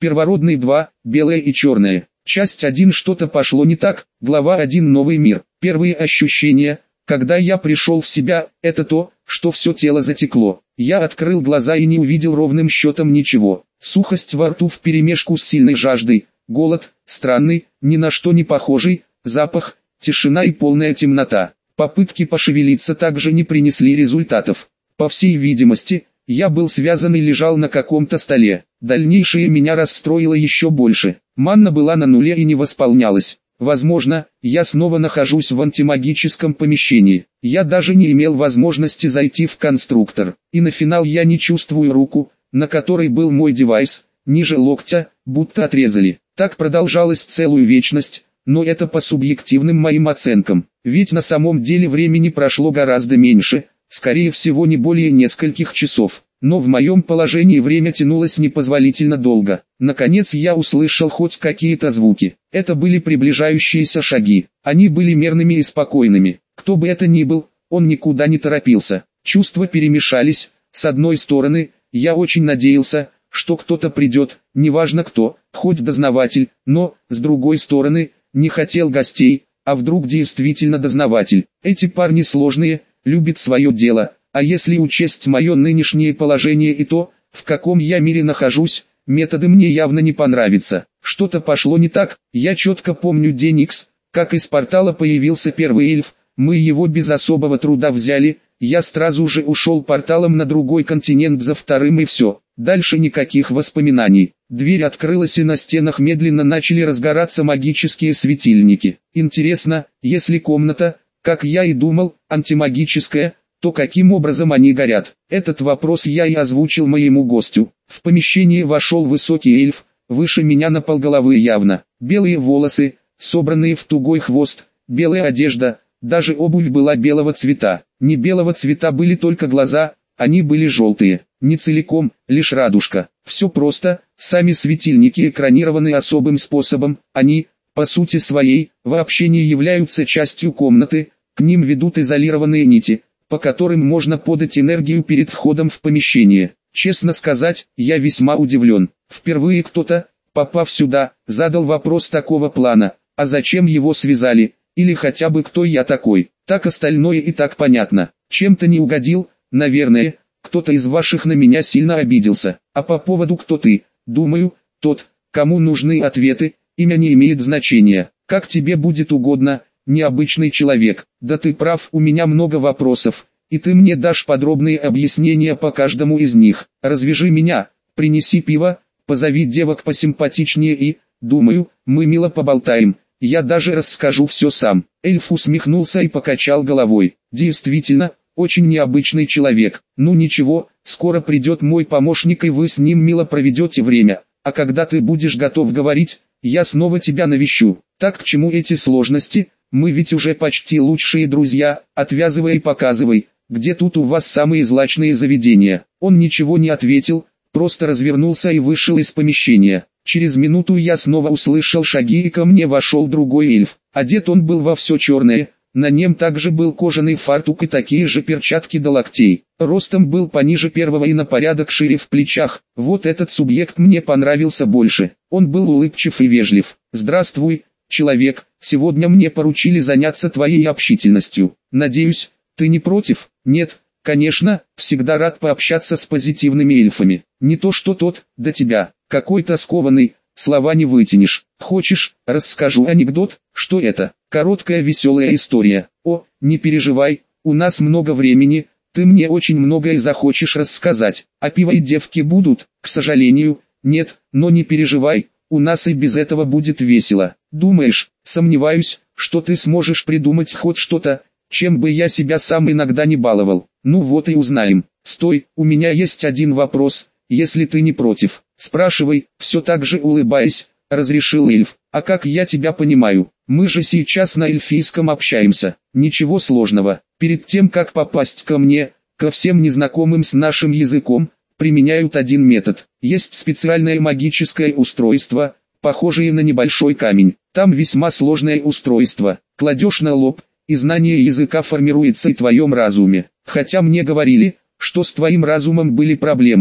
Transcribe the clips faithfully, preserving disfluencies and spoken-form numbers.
Первородный два, белое и черное. Часть один. Что-то пошло не так. Глава один. Новый мир. Первые ощущения, когда я пришел в себя, это то, что все тело затекло. Я открыл глаза и не увидел ровным счетом ничего. Сухость во рту вперемешку с сильной жаждой, голод, странный, ни на что не похожий, запах, тишина и полная темнота. Попытки пошевелиться также не принесли результатов. По всей видимости, я был связан и лежал на каком-то столе. Дальнейшее меня расстроило еще больше. Манна была на нуле и не восполнялась. Возможно, я снова нахожусь в антимагическом помещении. Я даже не имел возможности зайти в конструктор. И на финал я не чувствую руку, на которой был мой девайс, ниже локтя, будто отрезали. Так продолжалось целую вечность, но это по субъективным моим оценкам. Ведь на самом деле времени прошло гораздо меньше, скорее всего не более нескольких часов. Но в моем положении время тянулось непозволительно долго. Наконец я услышал хоть какие-то звуки. Это были приближающиеся шаги. Они были мерными и спокойными. Кто бы это ни был, он никуда не торопился. Чувства перемешались. С одной стороны, я очень надеялся, что кто-то придет, неважно кто, хоть дознаватель, но, с другой стороны, не хотел гостей, а вдруг действительно дознаватель. Эти парни сложные, любят свое дело. А если учесть мое нынешнее положение и то, в каком я мире нахожусь, методы мне явно не понравятся. Что-то пошло не так. Я четко помню день Икс, как из портала появился первый эльф, мы его без особого труда взяли, я сразу же ушел порталом на другой континент за вторым и все. Дальше никаких воспоминаний. Дверь открылась и на стенах медленно начали разгораться магические светильники. Интересно, если комната, как я и думал, антимагическая, то каким образом они горят? Этот вопрос я и озвучил моему гостю. В помещение вошел высокий эльф, выше меня на полголовы явно. Белые волосы, собранные в тугой хвост, белая одежда, даже обувь была белого цвета. Не белого цвета были только глаза, они были желтые. Не целиком, лишь радужка. Все просто, сами светильники экранированы особым способом, они, по сути своей, вообще не являются частью комнаты, к ним ведут изолированные нити, по которым можно подать энергию перед входом в помещение. Честно сказать, я весьма удивлен. Впервые кто-то, попав сюда, задал вопрос такого плана, а зачем его связали, или хотя бы кто я такой. Так остальное и так понятно. Чем-то не угодил, наверное, кто-то из ваших на меня сильно обиделся. А по поводу кто ты, думаю, тот, кому нужны ответы, имя не имеет значения. Как тебе будет угодно, необычный человек. Да ты прав, у меня много вопросов, и ты мне дашь подробные объяснения по каждому из них. Развяжи меня, принеси пиво, позови девок посимпатичнее и, думаю, мы мило поболтаем. Я даже расскажу все сам. Эльф усмехнулся и покачал головой. Действительно, очень необычный человек. Ну ничего, скоро придет мой помощник и вы с ним мило проведете время. А когда ты будешь готов говорить, я снова тебя навещу. Так к чему эти сложности? Мы ведь уже почти лучшие друзья. Отвязывай и показывай, где тут у вас самые злачные заведения. Он ничего не ответил, просто развернулся и вышел из помещения. Через минуту я снова услышал шаги и ко мне вошел другой эльф. Одет он был во все черное, на нем также был кожаный фартук и такие же перчатки до локтей. Ростом был пониже первого и на порядок шире в плечах. Вот этот субъект мне понравился больше. Он был улыбчив и вежлив. «Здравствуй, человек, сегодня мне поручили заняться твоей общительностью. Надеюсь, ты не против?» «Нет, конечно, всегда рад пообщаться с позитивными эльфами. Не то что тот, до тебя, какой-то скованный, слова не вытянешь. Хочешь, расскажу анекдот?» «Что это?» «Короткая веселая история». «О, не переживай, у нас много времени, ты мне очень многое захочешь рассказать. А пиво и девки будут?» «К сожалению, нет, но не переживай, у нас и без этого будет весело». «Думаешь?» «Сомневаюсь, что ты сможешь придумать хоть что-то, чем бы я себя сам иногда не баловал». «Ну вот и узнаем». «Стой, у меня есть один вопрос, если ты не против». «Спрашивай», все так же улыбаясь, разрешил эльф. «А как я тебя понимаю? Мы же сейчас на эльфийском общаемся». «Ничего сложного. Перед тем как попасть ко мне, ко всем незнакомым с нашим языком, применяют один метод. Есть специальное магическое устройство, похожее на небольшой камень. Там весьма сложное устройство. Кладешь на лоб, и знание языка формируется и в твоем разуме. Хотя мне говорили, что с твоим разумом были проблемы.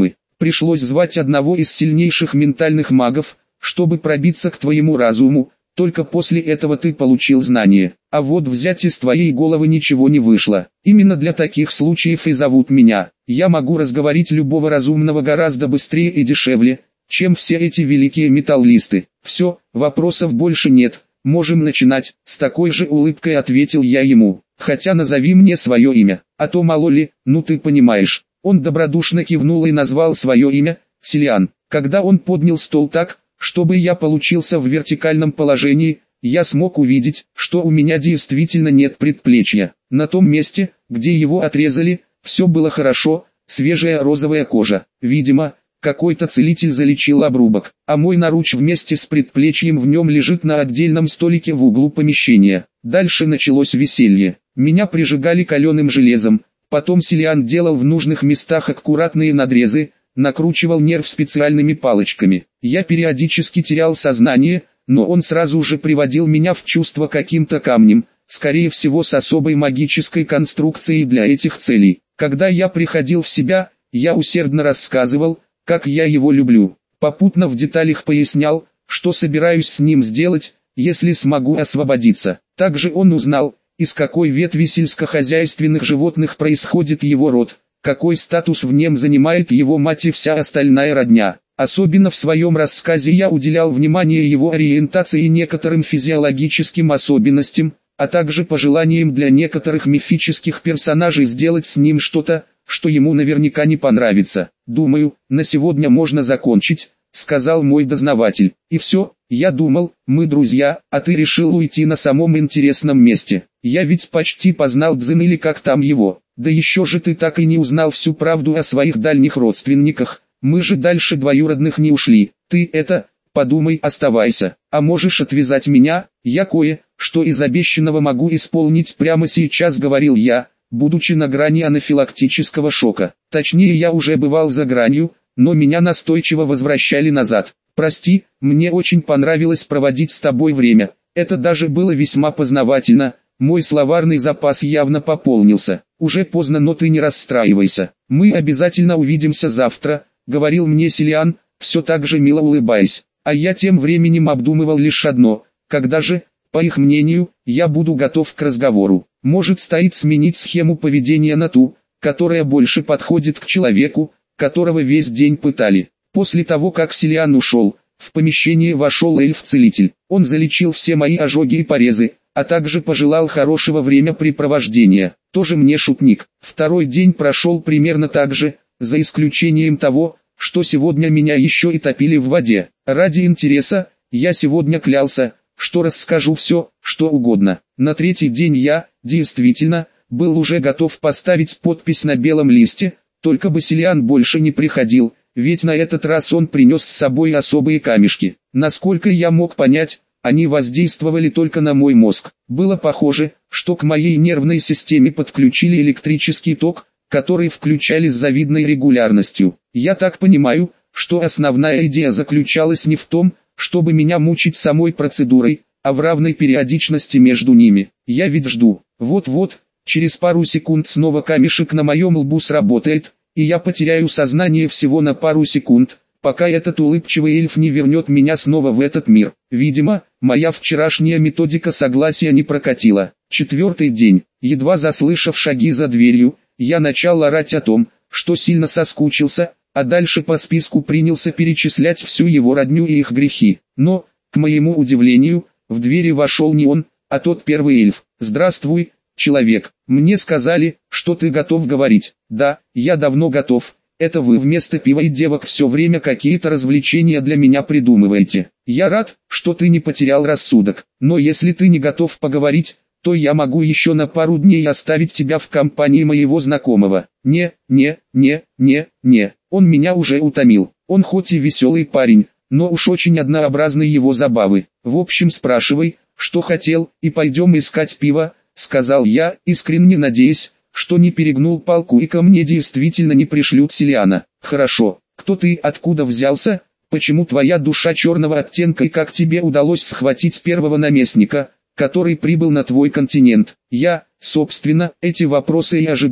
пришлось звать одного из сильнейших ментальных магов, чтобы пробиться к твоему разуму, только после этого ты получил знание. А вот взять из твоей головы ничего не вышло. Именно для таких случаев и зовут меня. Я могу разговорить любого разумного гораздо быстрее и дешевле, чем все эти великие металлисты. Все, вопросов больше нет, можем начинать, с такой же улыбкой ответил я ему. Хотя назови мне свое имя, а то мало ли, ну ты понимаешь. Он добродушно кивнул и назвал свое имя, Силиан. Когда он поднял стол так, чтобы я получился в вертикальном положении, я смог увидеть, что у меня действительно нет предплечья. На том месте, где его отрезали, все было хорошо, свежая розовая кожа. Видимо, какой-то целитель залечил обрубок, а мой наруч вместе с предплечьем в нем лежит на отдельном столике в углу помещения. Дальше началось веселье. Меня прижигали каленым железом. Потом Силиан делал в нужных местах аккуратные надрезы, накручивал нерв специальными палочками. Я периодически терял сознание, но он сразу же приводил меня в чувство каким-то камнем, скорее всего с особой магической конструкцией для этих целей. Когда я приходил в себя, я усердно рассказывал, как я его люблю. Попутно в деталях пояснял, что собираюсь с ним сделать, если смогу освободиться. Также он узнал, из какой ветви сельскохозяйственных животных происходит его род, какой статус в нем занимает его мать и вся остальная родня. Особенно в своем рассказе я уделял внимание его ориентации и некоторым физиологическим особенностям, а также пожеланиям для некоторых мифических персонажей сделать с ним что-то, что ему наверняка не понравится. «Думаю, на сегодня можно закончить», — сказал мой дознаватель. «И все, я думал, мы друзья, а ты решил уйти на самом интересном месте. Я ведь почти познал Дзен или как там его. Да еще же ты так и не узнал всю правду о своих дальних родственниках. Мы же дальше двоюродных не ушли. Ты это, подумай, оставайся. А можешь отвязать меня, я кое-что из обещанного могу исполнить прямо сейчас», — говорил я, будучи на грани анафилактического шока. Точнее, я уже бывал за гранью, но меня настойчиво возвращали назад. «Прости, мне очень понравилось проводить с тобой время. Это даже было весьма познавательно. Мой словарный запас явно пополнился. Уже поздно, но ты не расстраивайся. Мы обязательно увидимся завтра», — говорил мне Силиан, все так же мило улыбаясь. А я тем временем обдумывал лишь одно: когда же, по их мнению, я буду готов к разговору. Может, стоит сменить схему поведения на ту, которая больше подходит к человеку, которого весь день пытали. После того, как Силиан ушел, в помещение вошел эльф-целитель. Он залечил все мои ожоги и порезы, а также пожелал хорошего времяпрепровождения. Тоже мне шутник. Второй день прошел примерно так же, за исключением того, что сегодня меня еще и топили в воде. Ради интереса, я сегодня клялся, что расскажу все, что угодно. На третий день я, действительно, был уже готов поставить подпись на белом листе, только бы Силиан больше не приходил, ведь на этот раз он принес с собой особые камешки. Насколько я мог понять, они воздействовали только на мой мозг. Было похоже, что к моей нервной системе подключили электрический ток, который включали с завидной регулярностью. Я так понимаю, что основная идея заключалась не в том, чтобы меня мучить самой процедурой, а в равной периодичности между ними. Я ведь жду. Вот-вот, через пару секунд снова камешек на моем лбу сработает, и я потеряю сознание всего на пару секунд, пока этот улыбчивый эльф не вернет меня снова в этот мир. Видимо, моя вчерашняя методика согласия не прокатила. Четвертый день. Едва заслышав шаги за дверью, я начал орать о том, что сильно соскучился, а дальше по списку принялся перечислять всю его родню и их грехи. Но, к моему удивлению, в двери вошел не он, а тот первый эльф. «Здравствуй, человек. Мне сказали, что ты готов говорить». «Да, я давно готов. Это вы вместо пива и девок все время какие-то развлечения для меня придумываете. Я рад, что ты не потерял рассудок. Но если ты не готов поговорить, то я могу еще на пару дней оставить тебя в компании моего знакомого». «Не, не, не, не, не. Он меня уже утомил. Он хоть и веселый парень, но уж очень однообразны его забавы. В общем, спрашивай, что хотел, и пойдем искать пиво», — сказал я, искренне надеясь, что не перегнул палку и ко мне действительно не пришлют Силиана. «Хорошо, кто ты, откуда взялся, почему твоя душа черного оттенка и как тебе удалось схватить первого наместника, который прибыл на твой континент?» Я, собственно, эти вопросы и ожидал,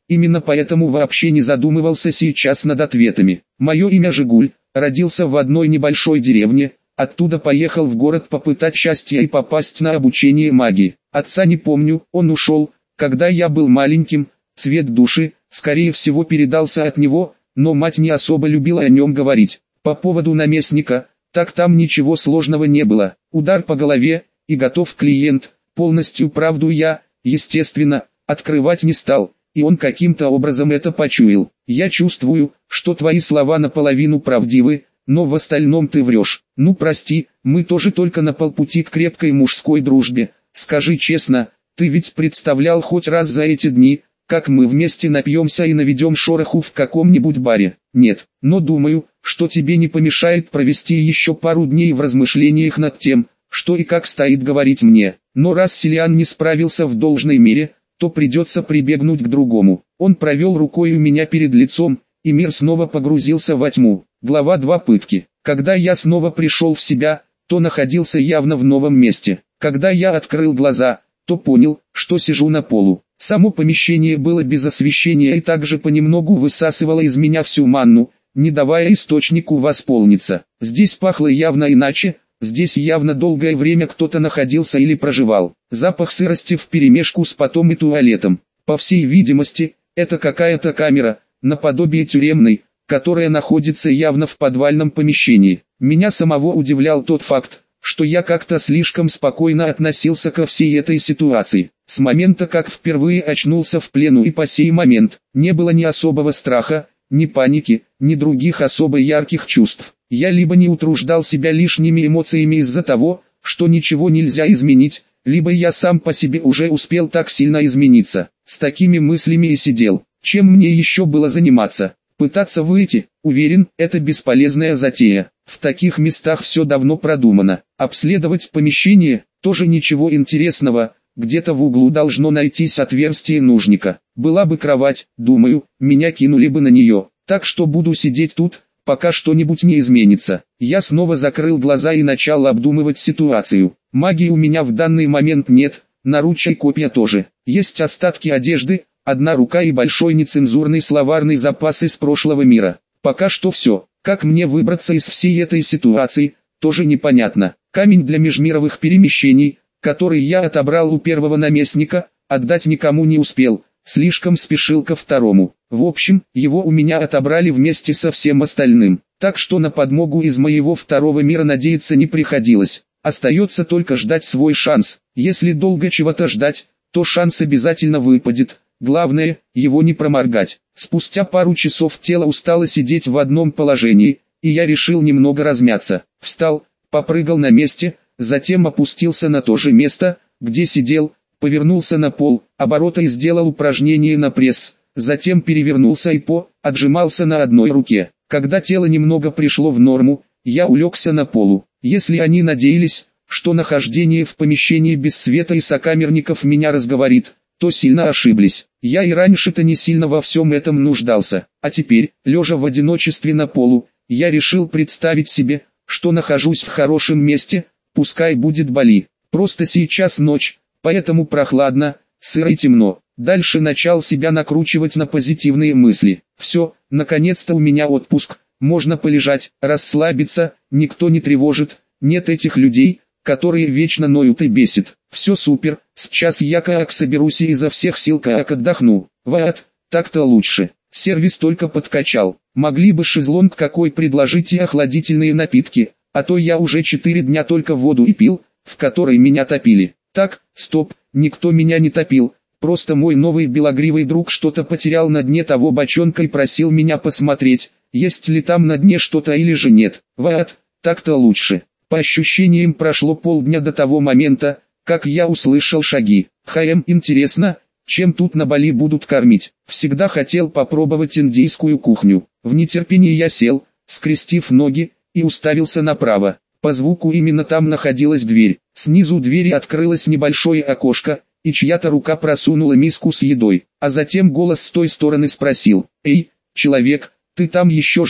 именно поэтому вообще не задумывался сейчас над ответами. Мое имя Жигуль, родился в одной небольшой деревне, оттуда поехал в город попытать счастья и попасть на обучение магии. Отца не помню, он ушел, когда я был маленьким, цвет души, скорее всего, передался от него, но мать не особо любила о нем говорить. По поводу наместника, так там ничего сложного не было. Удар по голове, и готов клиент, полностью правду я, естественно, открывать не стал, и он каким-то образом это почуял. Я чувствую, что твои слова наполовину правдивы, но в остальном ты врешь. Ну прости, мы тоже только на полпути к крепкой мужской дружбе. Скажи честно, ты ведь представлял хоть раз за эти дни, как мы вместе напьемся и наведем шороху в каком-нибудь баре? Нет, но думаю, что тебе не помешает провести еще пару дней в размышлениях над тем, что и как стоит говорить мне. Но раз Селиан не справился в должной мере, то придется прибегнуть к другому. Он провел рукой у меня перед лицом, и мир снова погрузился во тьму. Глава два. Пытки. Когда я снова пришел в себя, то находился явно в новом месте. Когда я открыл глаза, то понял, что сижу на полу. Само помещение было без освещения и также понемногу высасывало из меня всю манну, не давая источнику восполниться. Здесь пахло явно иначе, здесь явно долгое время кто-то находился или проживал. Запах сырости вперемешку с потом и туалетом. По всей видимости, это какая-то камера, наподобие тюремной, которая находится явно в подвальном помещении. Меня самого удивлял тот факт, что я как-то слишком спокойно относился ко всей этой ситуации. С момента, как впервые очнулся в плену, и по сей момент, не было ни особого страха, ни паники, ни других особо ярких чувств. Я либо не утруждал себя лишними эмоциями из-за того, что ничего нельзя изменить, либо я сам по себе уже успел так сильно измениться. С такими мыслями и сидел. Чем мне еще было заниматься? Пытаться выйти? Уверен, это бесполезная затея. В таких местах все давно продумано. Обследовать помещение? Тоже ничего интересного. Где-то в углу должно найтись отверстие нужника. Была бы кровать, думаю, меня кинули бы на нее. Так что буду сидеть тут, пока что-нибудь не изменится. Я снова закрыл глаза и начал обдумывать ситуацию. Магии у меня в данный момент нет, наруча и копья тоже. Есть остатки одежды, одна рука и большой нецензурный словарный запас из прошлого мира. Пока что все. Как мне выбраться из всей этой ситуации, тоже непонятно. Камень для межмировых перемещений, который я отобрал у первого наместника, отдать никому не успел, слишком спешил ко второму. В общем, его у меня отобрали вместе со всем остальным, так что на подмогу из моего второго мира надеяться не приходилось. Остается только ждать свой шанс. Если долго чего-то ждать, то шанс обязательно выпадет. Главное, его не проморгать. Спустя пару часов тело устало сидеть в одном положении, и я решил немного размяться. Встал, попрыгал на месте, затем опустился на то же место, где сидел, повернулся на пол, оборота и сделал упражнение на пресс, затем перевернулся и по, отжимался на одной руке. Когда тело немного пришло в норму, я улегся на полу. Если они надеялись, что нахождение в помещении без света и сокамерников меня разговорит, то сильно ошиблись. Я и раньше-то не сильно во всем этом нуждался, а теперь, лежа в одиночестве на полу, я решил представить себе, что нахожусь в хорошем месте, пускай будет Бали. Просто сейчас ночь, поэтому прохладно, сыро и темно. Дальше начал себя накручивать на позитивные мысли. Все, наконец-то у меня отпуск, можно полежать, расслабиться, никто не тревожит, нет этих людей, которые вечно ноют и бесит. Все супер, сейчас я как соберусь и изо всех сил как отдохну. Вот, так-то лучше. Сервис только подкачал. Могли бы шезлонг какой предложить и охладительные напитки, а то я уже четыре дня только воду и пил, в которой меня топили. Так, стоп, никто меня не топил, просто мой новый белогривый друг что-то потерял на дне того бочонка и просил меня посмотреть, есть ли там на дне что-то или же нет. Вот, так-то лучше. По ощущениям прошло полдня до того момента, как я услышал шаги. Хм, интересно, чем тут на Бали будут кормить? Всегда хотел попробовать индийскую кухню. В нетерпении я сел, скрестив ноги, и уставился направо. По звуку именно там находилась дверь. Снизу двери открылось небольшое окошко, и чья-то рука просунула миску с едой. А затем голос с той стороны спросил: «Эй, человек, ты там еще жив?»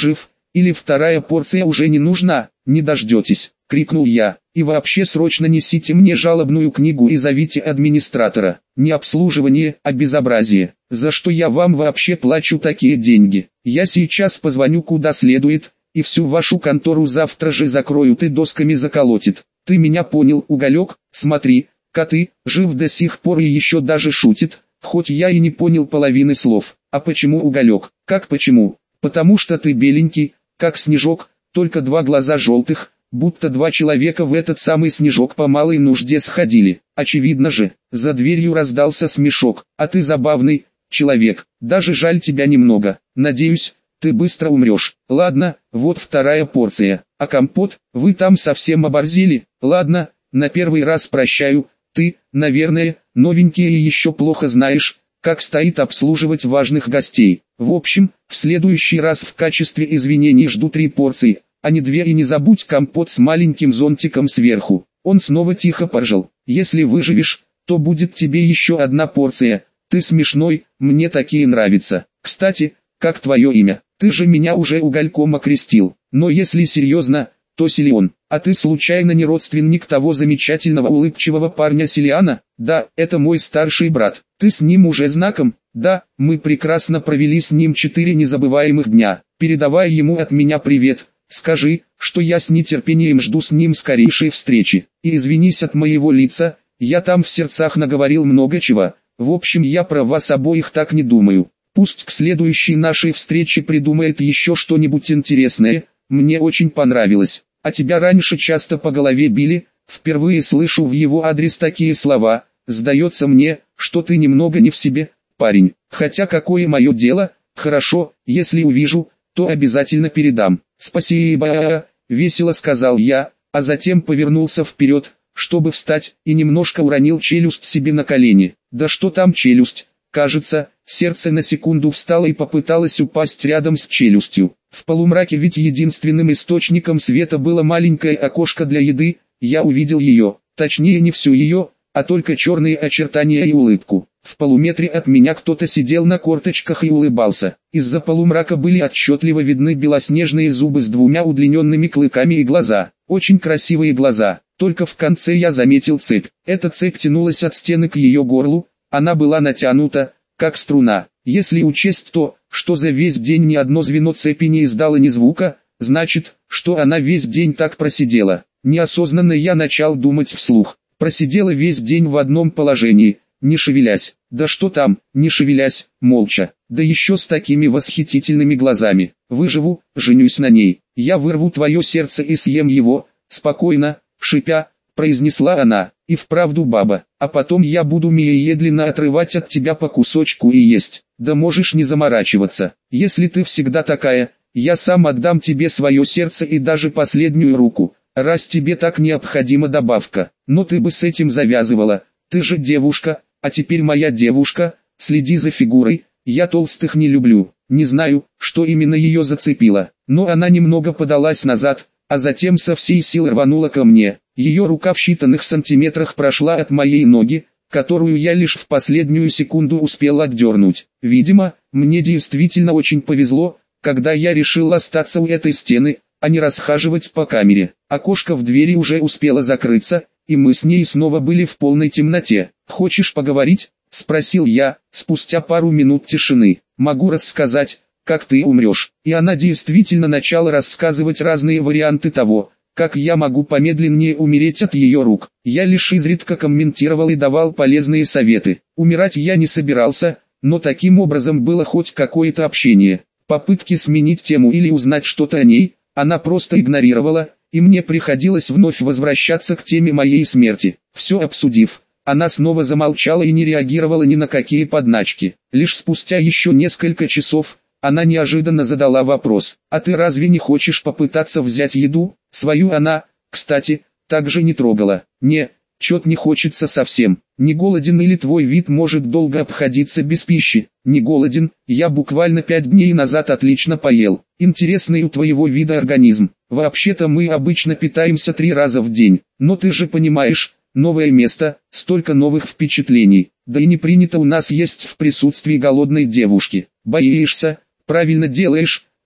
или вторая порция уже не нужна, не дождетесь, крикнул я. И вообще срочно несите мне жалобную книгу и зовите администратора. Не обслуживание, а безобразие. За что я вам вообще плачу такие деньги? Я сейчас позвоню куда следует, и всю вашу контору завтра же закроют и досками заколотит. Ты меня понял, Уголек? Смотри, коты, жив до сих пор и еще даже шутит, хоть я и не понял половины слов. А почему, Уголек? Как почему? Потому что ты беленький, как снежок, только два глаза желтых, будто два человека в этот самый снежок по малой нужде сходили. Очевидно же, за дверью раздался смешок. А ты забавный человек, даже жаль тебя немного. Надеюсь, ты быстро умрешь. Ладно, вот вторая порция. А компот, вы там совсем оборзели? Ладно, на первый раз прощаю. Ты, наверное, новенький и еще плохо знаешь, как стоит обслуживать важных гостей. В общем, в следующий раз в качестве извинений жду три порции, а не две, и не забудь компот с маленьким зонтиком сверху. Он снова тихо поржал. Если выживешь, то будет тебе еще одна порция. Ты смешной, мне такие нравятся. Кстати, как твое имя? Ты же меня уже Угольком окрестил. Но если серьезно, то Силион. А ты случайно не родственник того замечательного улыбчивого парня Силиана? Да, это мой старший брат. Ты с ним уже знаком? Да, мы прекрасно провели с ним четыре незабываемых дня. Передавай ему от меня привет. Скажи, что я с нетерпением жду с ним скорейшей встречи. И извинись от моего лица, я там в сердцах наговорил много чего. В общем, я про вас обоих так не думаю. Пусть к следующей нашей встрече придумает еще что-нибудь интересное, мне очень понравилось. А тебя раньше часто по голове били, впервые слышу в его адрес такие слова. Сдается мне, что ты немного не в себе, парень. Хотя какое мое дело, хорошо, если увижу, то обязательно передам. Спасибо, весело сказал я, а затем повернулся вперед, чтобы встать, и немножко уронил челюсть себе на колени. Да что там челюсть, кажется, сердце на секунду встало и попыталось упасть рядом с челюстью. В полумраке, ведь единственным источником света было маленькое окошко для еды, я увидел ее, точнее не всю ее, а только черные очертания и улыбку. В полуметре от меня кто-то сидел на корточках и улыбался. Из-за полумрака были отчетливо видны белоснежные зубы с двумя удлиненными клыками и глаза. Очень красивые глаза. Только в конце я заметил цепь. Эта цепь тянулась от стены к ее горлу, она была натянута, как струна. Если учесть то, что за весь день ни одно звено цепи не издало ни звука, значит, что она весь день так просидела. Неосознанно я начал думать вслух. Просидела весь день в одном положении, не шевелясь. Да что там, не шевелясь, молча. Да еще с такими восхитительными глазами. Выживу, женюсь на ней. Я вырву твое сердце и съем его, спокойно, шипя, произнесла она. И вправду баба, а потом я буду медленно отрывать от тебя по кусочку и есть. Да можешь не заморачиваться. Если ты всегда такая, я сам отдам тебе свое сердце и даже последнюю руку. Раз тебе так необходима добавка, но ты бы с этим завязывала. Ты же девушка, а теперь моя девушка, следи за фигурой, я толстых не люблю. Не знаю, что именно ее зацепило, но она немного подалась назад, а затем со всей силы рванула ко мне. Ее рука в считанных сантиметрах прошла от моей ноги, которую я лишь в последнюю секунду успел отдернуть. Видимо, мне действительно очень повезло, когда я решил остаться у этой стены, а не расхаживать по камере. Окошко в двери уже успело закрыться, и мы с ней снова были в полной темноте. «Хочешь поговорить?» – спросил я, спустя пару минут тишины. «Могу рассказать, как ты умрешь». И она действительно начала рассказывать разные варианты того, как я могу помедленнее умереть от ее рук. Я лишь изредка комментировал и давал полезные советы. Умирать я не собирался, но таким образом было хоть какое-то общение. Попытки сменить тему или узнать что-то о ней, она просто игнорировала, и мне приходилось вновь возвращаться к теме моей смерти. Все обсудив, она снова замолчала и не реагировала ни на какие подначки. Лишь спустя еще несколько часов, она неожиданно задала вопрос: «А ты разве не хочешь попытаться взять еду?» Свою она, кстати, также не трогала. «Не, чё-то не хочется совсем. Не голоден или твой вид может долго обходиться без пищи?» «Не голоден, я буквально пять дней назад отлично поел. Интересный у твоего вида организм. Вообще-то мы обычно питаемся три раза в день, но ты же понимаешь, новое место, столько новых впечатлений, да и не принято у нас есть в присутствии голодной девушки. Боишься? Правильно делаешь,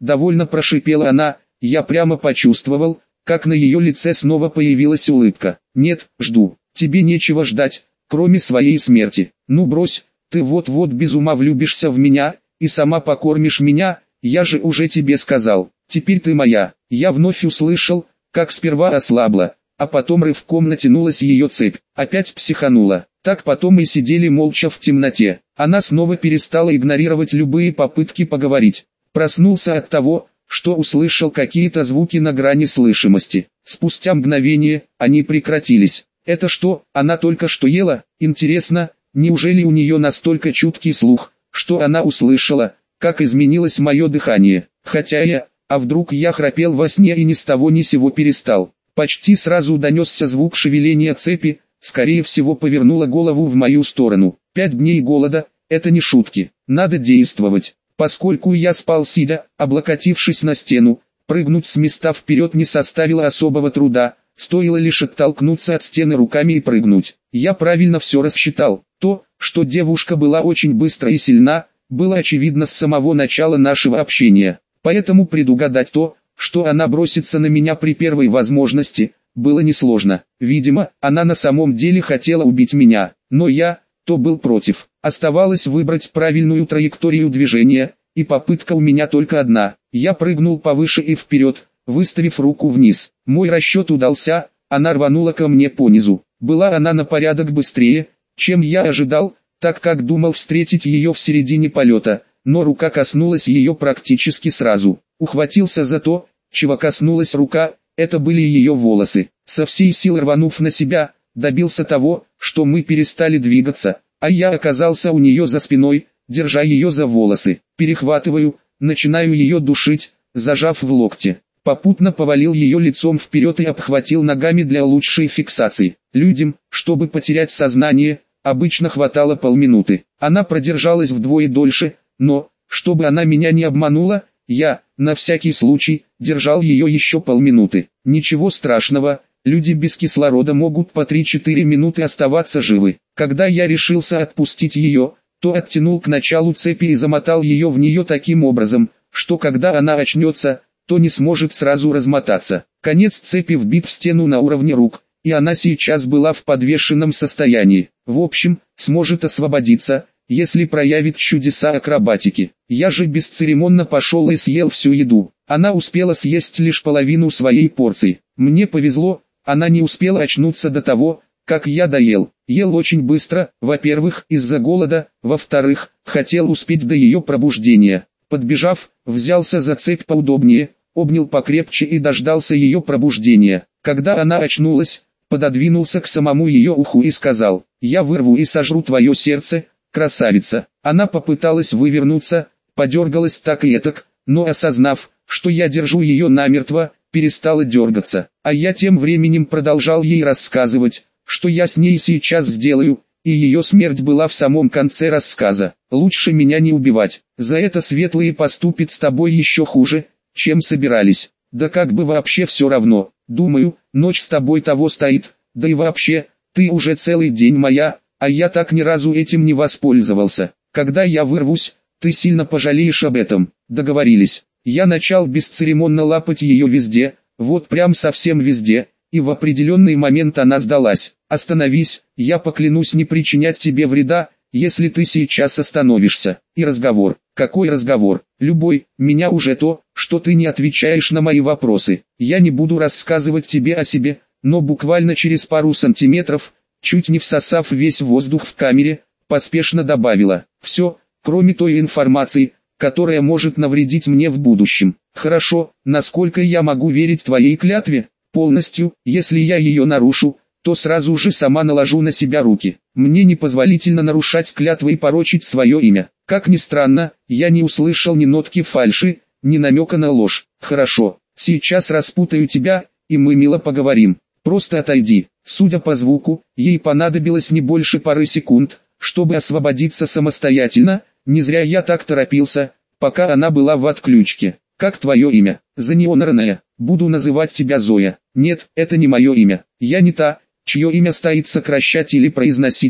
довольно прошипела она, я прямо почувствовал, как на ее лице снова появилась улыбка. Нет, жду, тебе нечего ждать, кроме своей смерти. Ну брось, ты вот-вот без ума влюбишься в меня, и сама покормишь меня, я же уже тебе сказал, теперь ты моя. Я вновь услышал, как сперва ослабла, а потом рывком натянулась ее цепь, опять психанула. Так потом и сидели молча в темноте. Она снова перестала игнорировать любые попытки поговорить. Проснулся от того, что услышал какие-то звуки на грани слышимости. Спустя мгновение, они прекратились. Это что, она только что ела? Интересно, неужели у нее настолько чуткий слух, что она услышала, как изменилось мое дыхание? Хотя я, а вдруг я храпел во сне и ни с того ни сего перестал? Почти сразу донесся звук шевеления цепи, скорее всего повернула голову в мою сторону. Пять дней голода, это не шутки, надо действовать. Поскольку я спал сидя, облокотившись на стену, прыгнуть с места вперед не составило особого труда, стоило лишь оттолкнуться от стены руками и прыгнуть. Я правильно все рассчитал. То, что девушка была очень быстра и сильна, было очевидно с самого начала нашего общения. Поэтому предугадать то, что она бросится на меня при первой возможности, было несложно. Видимо, она на самом деле хотела убить меня, но я, то был против. Оставалось выбрать правильную траекторию движения, и попытка у меня только одна. Я прыгнул повыше и вперед, выставив руку вниз. Мой расчет удался, она рванула ко мне понизу. Была она на порядок быстрее, чем я ожидал, так как думал встретить ее в середине полета, но рука коснулась ее практически сразу. Ухватился за то, чего коснулась рука, это были ее волосы. Со всей силы рванув на себя, добился того, что мы перестали двигаться, а я оказался у нее за спиной, держа ее за волосы. Перехватываю, начинаю ее душить, зажав в локте. Попутно повалил ее лицом вперед и обхватил ногами для лучшей фиксации. Людям, чтобы потерять сознание, обычно хватало полминуты. Она продержалась вдвое дольше, но, чтобы она меня не обманула, я, на всякий случай, держал ее еще полминуты. Ничего страшного, люди без кислорода могут по три-четыре минуты оставаться живы. Когда я решился отпустить ее, то оттянул к началу цепи и замотал ее в нее таким образом, что когда она очнется, то не сможет сразу размотаться. Конец цепи вбит в стену на уровне рук, и она сейчас была в подвешенном состоянии. В общем, сможет освободиться, если проявит чудеса акробатики. Я же бесцеремонно пошел и съел всю еду. Она успела съесть лишь половину своей порции. Мне повезло, она не успела очнуться до того, как я доел. Ел очень быстро, во-первых, из-за голода, во-вторых, хотел успеть до ее пробуждения. Подбежав, взялся за цепь поудобнее, обнял покрепче и дождался ее пробуждения. Когда она очнулась, пододвинулся к самому ее уху и сказал: «Я вырву и сожру твое сердце, красавица». Она попыталась вывернуться, подергалась так и этак, но осознав, что я держу ее намертво, перестала дергаться. А я тем временем продолжал ей рассказывать, что я с ней сейчас сделаю, и ее смерть была в самом конце рассказа. Лучше меня не убивать, за это светлые поступят с тобой еще хуже, чем собирались. Да как бы вообще все равно, думаю, ночь с тобой того стоит, да и вообще, ты уже целый день моя, а я так ни разу этим не воспользовался. Когда я вырвусь, ты сильно пожалеешь об этом. Договорились. Я начал бесцеремонно лапать ее везде, вот прям совсем везде, и в определенный момент она сдалась. Остановись, я поклянусь не причинять тебе вреда, если ты сейчас остановишься. И разговор. Какой разговор? Любой. Меня уже то, что ты не отвечаешь на мои вопросы. Я не буду рассказывать тебе о себе, но буквально через пару сантиметров, чуть не всосав весь воздух в камере, поспешно добавила: все, кроме той информации, которая может навредить мне в будущем. Хорошо, насколько я могу верить твоей клятве? Полностью. Если я ее нарушу, то сразу же сама наложу на себя руки. Мне непозволительно нарушать клятвы и порочить свое имя. Как ни странно, я не услышал ни нотки фальши, ни намека на ложь. Хорошо, сейчас распутаю тебя, и мы мило поговорим. Просто отойди. Судя по звуку, ей понадобилось не больше пары секунд, чтобы освободиться самостоятельно. Не зря я так торопился, пока она была в отключке. Как твое имя? Занионерная. Буду называть тебя Зоя. Нет, это не мое имя. Я не та, чье имя стоит сокращать или произносить,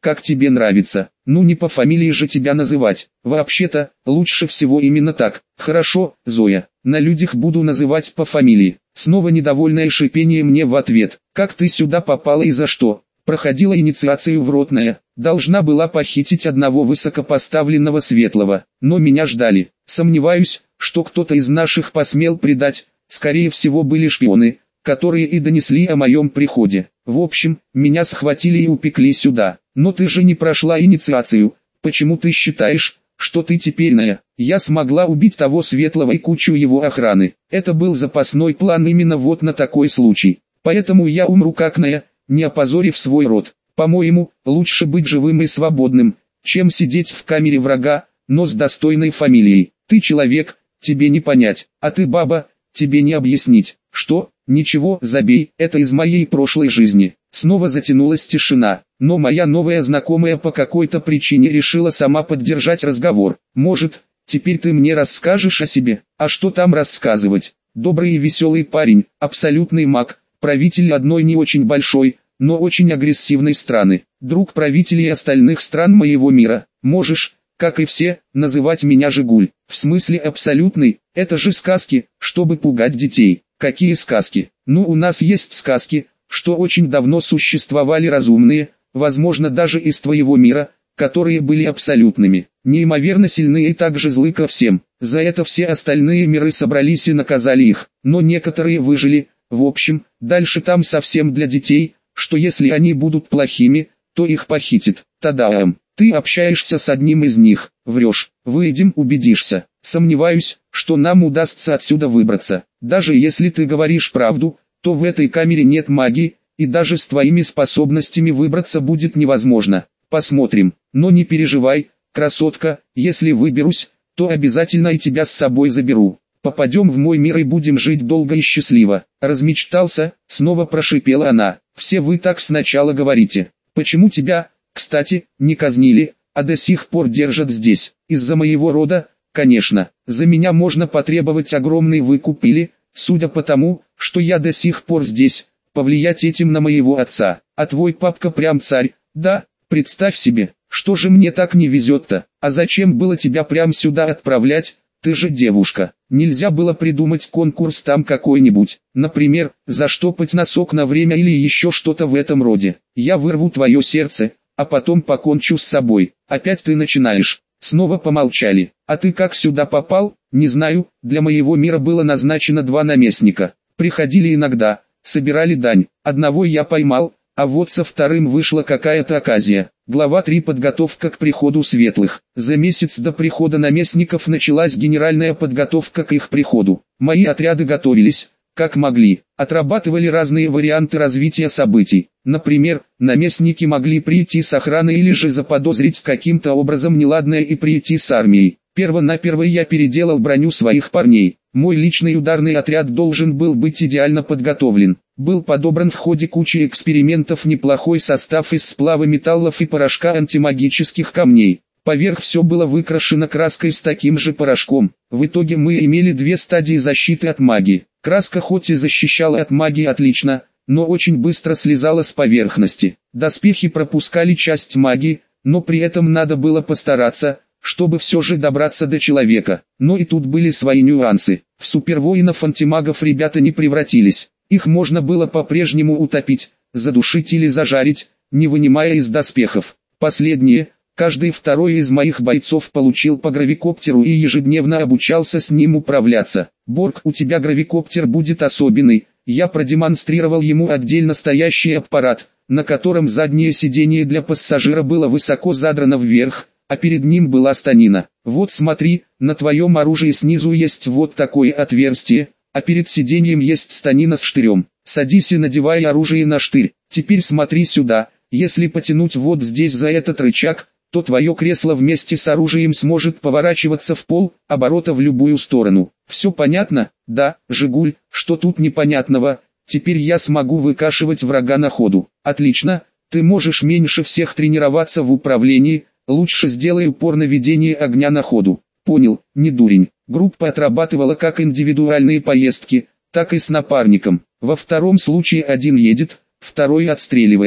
как тебе нравится. Ну не по фамилии же тебя называть. Вообще-то, лучше всего именно так. Хорошо, Зоя, на людях буду называть по фамилии. Снова недовольное шипение мне в ответ. Как ты сюда попала и за что? Проходила инициацию в ротное. Должна была похитить одного высокопоставленного светлого. Но меня ждали. Сомневаюсь, что кто-то из наших посмел предать. Скорее всего были шпионы, которые и донесли о моем приходе. В общем, меня схватили и упекли сюда. Но ты же не прошла инициацию. Почему ты считаешь, что ты теперь Ная? Я смогла убить того светлого и кучу его охраны. Это был запасной план именно вот на такой случай. Поэтому я умру как Ная, не опозорив свой род. По-моему, лучше быть живым и свободным, чем сидеть в камере врага, но с достойной фамилией. Ты человек, тебе не понять, а ты баба, тебе не объяснить. Что? Ничего, забей, это из моей прошлой жизни. Снова затянулась тишина, но моя новая знакомая по какой-то причине решила сама поддержать разговор. Может, теперь ты мне расскажешь о себе? А что там рассказывать? Добрый и веселый парень, абсолютный маг, правитель одной не очень большой, но очень агрессивной страны, друг правителей остальных стран моего мира. Можешь, как и все, называть меня Жигуль. В смысле абсолютный, это же сказки, чтобы пугать детей. Какие сказки? Ну, у нас есть сказки, что очень давно существовали разумные, возможно даже из твоего мира, которые были абсолютными, неимоверно сильные и также злы ко всем. За это все остальные миры собрались и наказали их, но некоторые выжили. В общем, дальше там совсем для детей, что если они будут плохими, то их похитят. Тадам! Ты общаешься с одним из них, врешь, выйдем убедишься. Сомневаюсь, что нам удастся отсюда выбраться. Даже если ты говоришь правду, то в этой камере нет магии, и даже с твоими способностями выбраться будет невозможно. Посмотрим, но не переживай, красотка, если выберусь, то обязательно и тебя с собой заберу. Попадем в мой мир и будем жить долго и счастливо. Размечтался, снова прошипела она. Все вы так сначала говорите. Почему тебя, кстати, не казнили, а до сих пор держат здесь? Из-за моего рода, конечно. За меня можно потребовать огромный выкуп или, судя по тому, что я до сих пор здесь, повлиять этим на моего отца. А твой папка прям царь, да? Представь себе, что же мне так не везет-то? А зачем было тебя прям сюда отправлять? Ты же девушка. Нельзя было придумать конкурс там какой-нибудь, например, заштопать носок на время или еще что-то в этом роде. Я вырву твое сердце, а потом покончу с собой. Опять ты начинаешь. Снова помолчали. А ты как сюда попал? Не знаю, для моего мира было назначено два наместника. Приходили иногда, собирали дань. Одного я поймал, а вот со вторым вышла какая-то оказия. Глава три. Подготовка к приходу светлых. За месяц до прихода наместников началась генеральная подготовка к их приходу. Мои отряды готовились, как могли, отрабатывали разные варианты развития событий. Например, наместники могли прийти с охраной или же заподозрить каким-то образом неладное и прийти с армией. Перво-наперво я переделал броню своих парней. Мой личный ударный отряд должен был быть идеально подготовлен. Был подобран в ходе кучи экспериментов неплохой состав из сплава металлов и порошка антимагических камней. Поверх все было выкрашено краской с таким же порошком. В итоге мы имели две стадии защиты от магии. Краска хоть и защищала от магии отлично, но очень быстро слезала с поверхности. Доспехи пропускали часть магии, но при этом надо было постараться, чтобы все же добраться до человека. Но и тут были свои нюансы. В супервоинов-антимагов ребята не превратились. Их можно было по-прежнему утопить, задушить или зажарить, не вынимая из доспехов. Последнее, каждый второй из моих бойцов получил по гравикоптеру и ежедневно обучался с ним управляться. Борг, у тебя гравикоптер будет особенный. Я продемонстрировал ему отдельно стоящий аппарат, на котором заднее сиденье для пассажира было высоко задрано вверх, а перед ним была станина. Вот смотри, на твоем оружии снизу есть вот такое отверстие, а перед сиденьем есть станина с штырем. Садись и надевай оружие на штырь. Теперь смотри сюда, если потянуть вот здесь за этот рычаг, то твое кресло вместе с оружием сможет поворачиваться в пол, оборота в любую сторону. Все понятно? Да, Жигуль, что тут непонятного? Теперь я смогу выкашивать врага на ходу. Отлично, ты можешь меньше всех тренироваться в управлении, лучше сделай упор на ведение огня на ходу. Понял, не дурень. Группа отрабатывала как индивидуальные поездки, так и с напарником. Во втором случае один едет, второй отстреливается.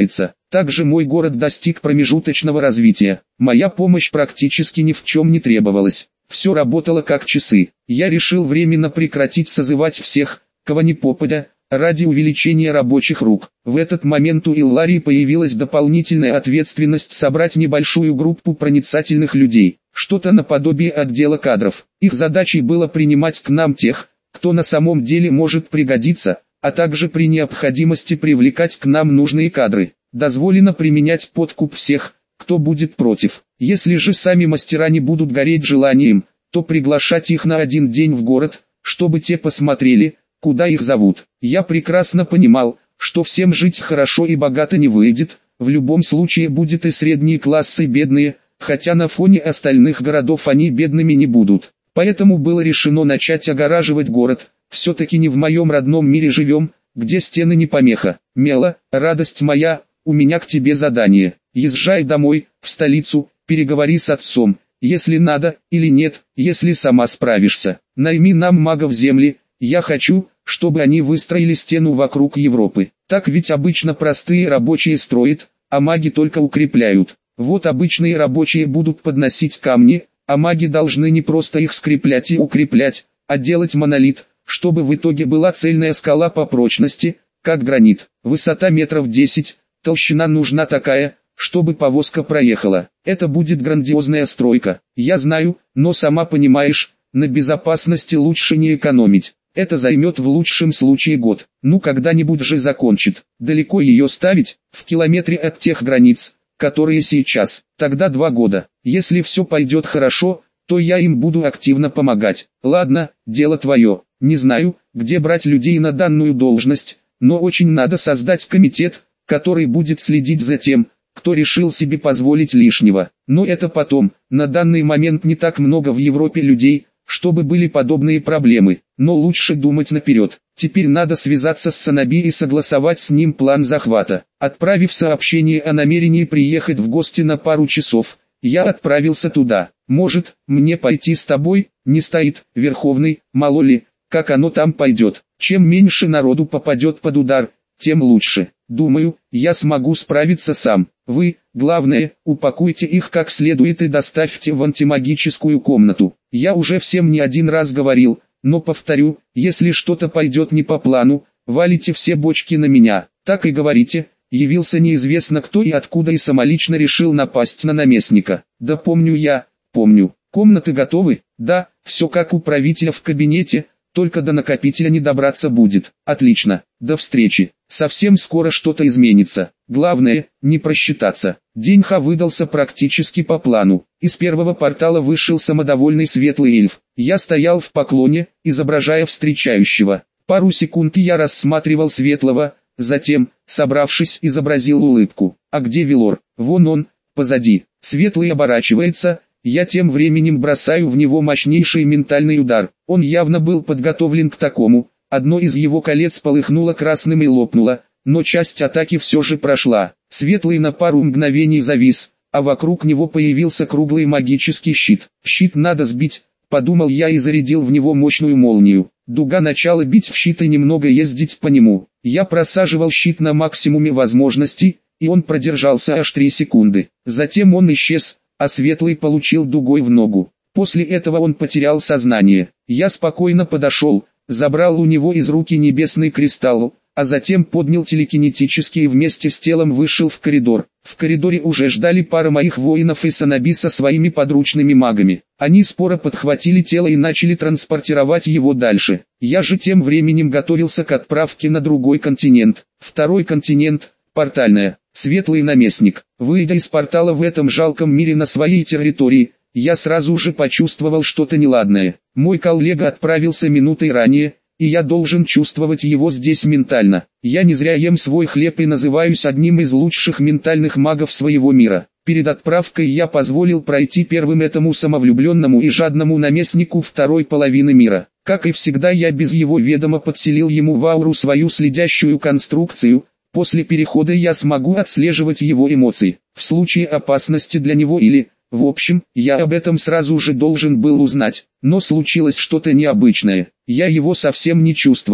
Также мой город достиг промежуточного развития. Моя помощь практически ни в чем не требовалась. Все работало как часы. Я решил временно прекратить созывать всех, кого ни попадя, ради увеличения рабочих рук. В этот момент у Илларии появилась дополнительная ответственность собрать небольшую группу проницательных людей, что-то наподобие отдела кадров. Их задачей было принимать к нам тех, кто на самом деле может пригодиться, а также при необходимости привлекать к нам нужные кадры. Дозволено применять подкуп всех, кто будет против. Если же сами мастера не будут гореть желанием, то приглашать их на один день в город, чтобы те посмотрели, куда их зовут. Я прекрасно понимал, что всем жить хорошо и богато не выйдет, в любом случае будет и средние классы бедные, хотя на фоне остальных городов они бедными не будут. Поэтому было решено начать огораживать город. Все-таки не в моем родном мире живем, где стены не помеха. Мела, радость моя, у меня к тебе задание. Езжай домой, в столицу, переговори с отцом, если надо, или нет, если сама справишься. Найми нам магов земли, я хочу, чтобы они выстроили стену вокруг Европы. Так ведь обычно простые рабочие строят, а маги только укрепляют. Вот обычные рабочие будут подносить камни, а маги должны не просто их скреплять и укреплять, а делать монолит, чтобы в итоге была цельная скала по прочности, как гранит. Высота метров десять, толщина нужна такая, чтобы повозка проехала. Это будет грандиозная стройка. Я знаю, но сама понимаешь, на безопасности лучше не экономить. Это займет в лучшем случае год. Ну когда-нибудь же закончит. Далеко ее ставить? В километре от тех границ, которые сейчас. Тогда два года. Если все пойдет хорошо, то я им буду активно помогать. Ладно, дело твое. Не знаю, где брать людей на данную должность, но очень надо создать комитет, который будет следить за тем, кто решил себе позволить лишнего. Но это потом. На данный момент не так много в Европе людей, чтобы были подобные проблемы, но лучше думать наперед. Теперь надо связаться с Санаби и согласовать с ним план захвата. Отправив сообщение о намерении приехать в гости на пару часов, я отправился туда. Может, мне пойти с тобой? Не стоит, Верховный, мало ли, как оно там пойдет. Чем меньше народу попадет под удар, тем лучше. Думаю, я смогу справиться сам. Вы, главное, упакуйте их как следует и доставьте в антимагическую комнату. Я уже всем не один раз говорил, но повторю, если что-то пойдет не по плану, валите все бочки на меня. Так и говорите, явился неизвестно кто и откуда и самолично решил напасть на наместника. Да помню я, помню. Комнаты готовы? Да, все как у правителя в кабинете. Только до накопителя не добраться будет. Отлично, до встречи. Совсем скоро что-то изменится. Главное, не просчитаться. День Ха выдался практически по плану. Из первого портала вышел самодовольный светлый эльф. Я стоял в поклоне, изображая встречающего. Пару секунд я рассматривал светлого, затем, собравшись, изобразил улыбку. А где Велор? Вон он, позади. Светлый оборачивается. Я тем временем бросаю в него мощнейший ментальный удар. Он явно был подготовлен к такому. Одно из его колец полыхнуло красным и лопнуло, но часть атаки все же прошла. Светлый на пару мгновений завис, а вокруг него появился круглый магический щит. Щит надо сбить, подумал я и зарядил в него мощную молнию. Дуга начала бить в щит и немного ездить по нему. Я просаживал щит на максимуме возможностей, и он продержался аж три секунды. Затем он исчез, а Светлый получил дугой в ногу. После этого он потерял сознание. Я спокойно подошел, забрал у него из руки небесный кристалл, а затем поднял телекинетически и вместе с телом вышел в коридор. В коридоре уже ждали пара моих воинов и Санаби со своими подручными магами. Они споро подхватили тело и начали транспортировать его дальше. Я же тем временем готовился к отправке на другой континент. Второй континент, портальная. Светлый наместник. Выйдя из портала в этом жалком мире на своей территории, я сразу же почувствовал что-то неладное. Мой коллега отправился минутой ранее, и я должен чувствовать его здесь ментально. Я не зря ем свой хлеб и называюсь одним из лучших ментальных магов своего мира. Перед отправкой я позволил пройти первым этому самовлюбленному и жадному наместнику второй половины мира. Как и всегда, я без его ведома подселил ему в ауру свою следящую конструкцию. После перехода я смогу отслеживать его эмоции, в случае опасности для него или, в общем, я об этом сразу же должен был узнать, но случилось что-то необычное, я его совсем не чувствовал.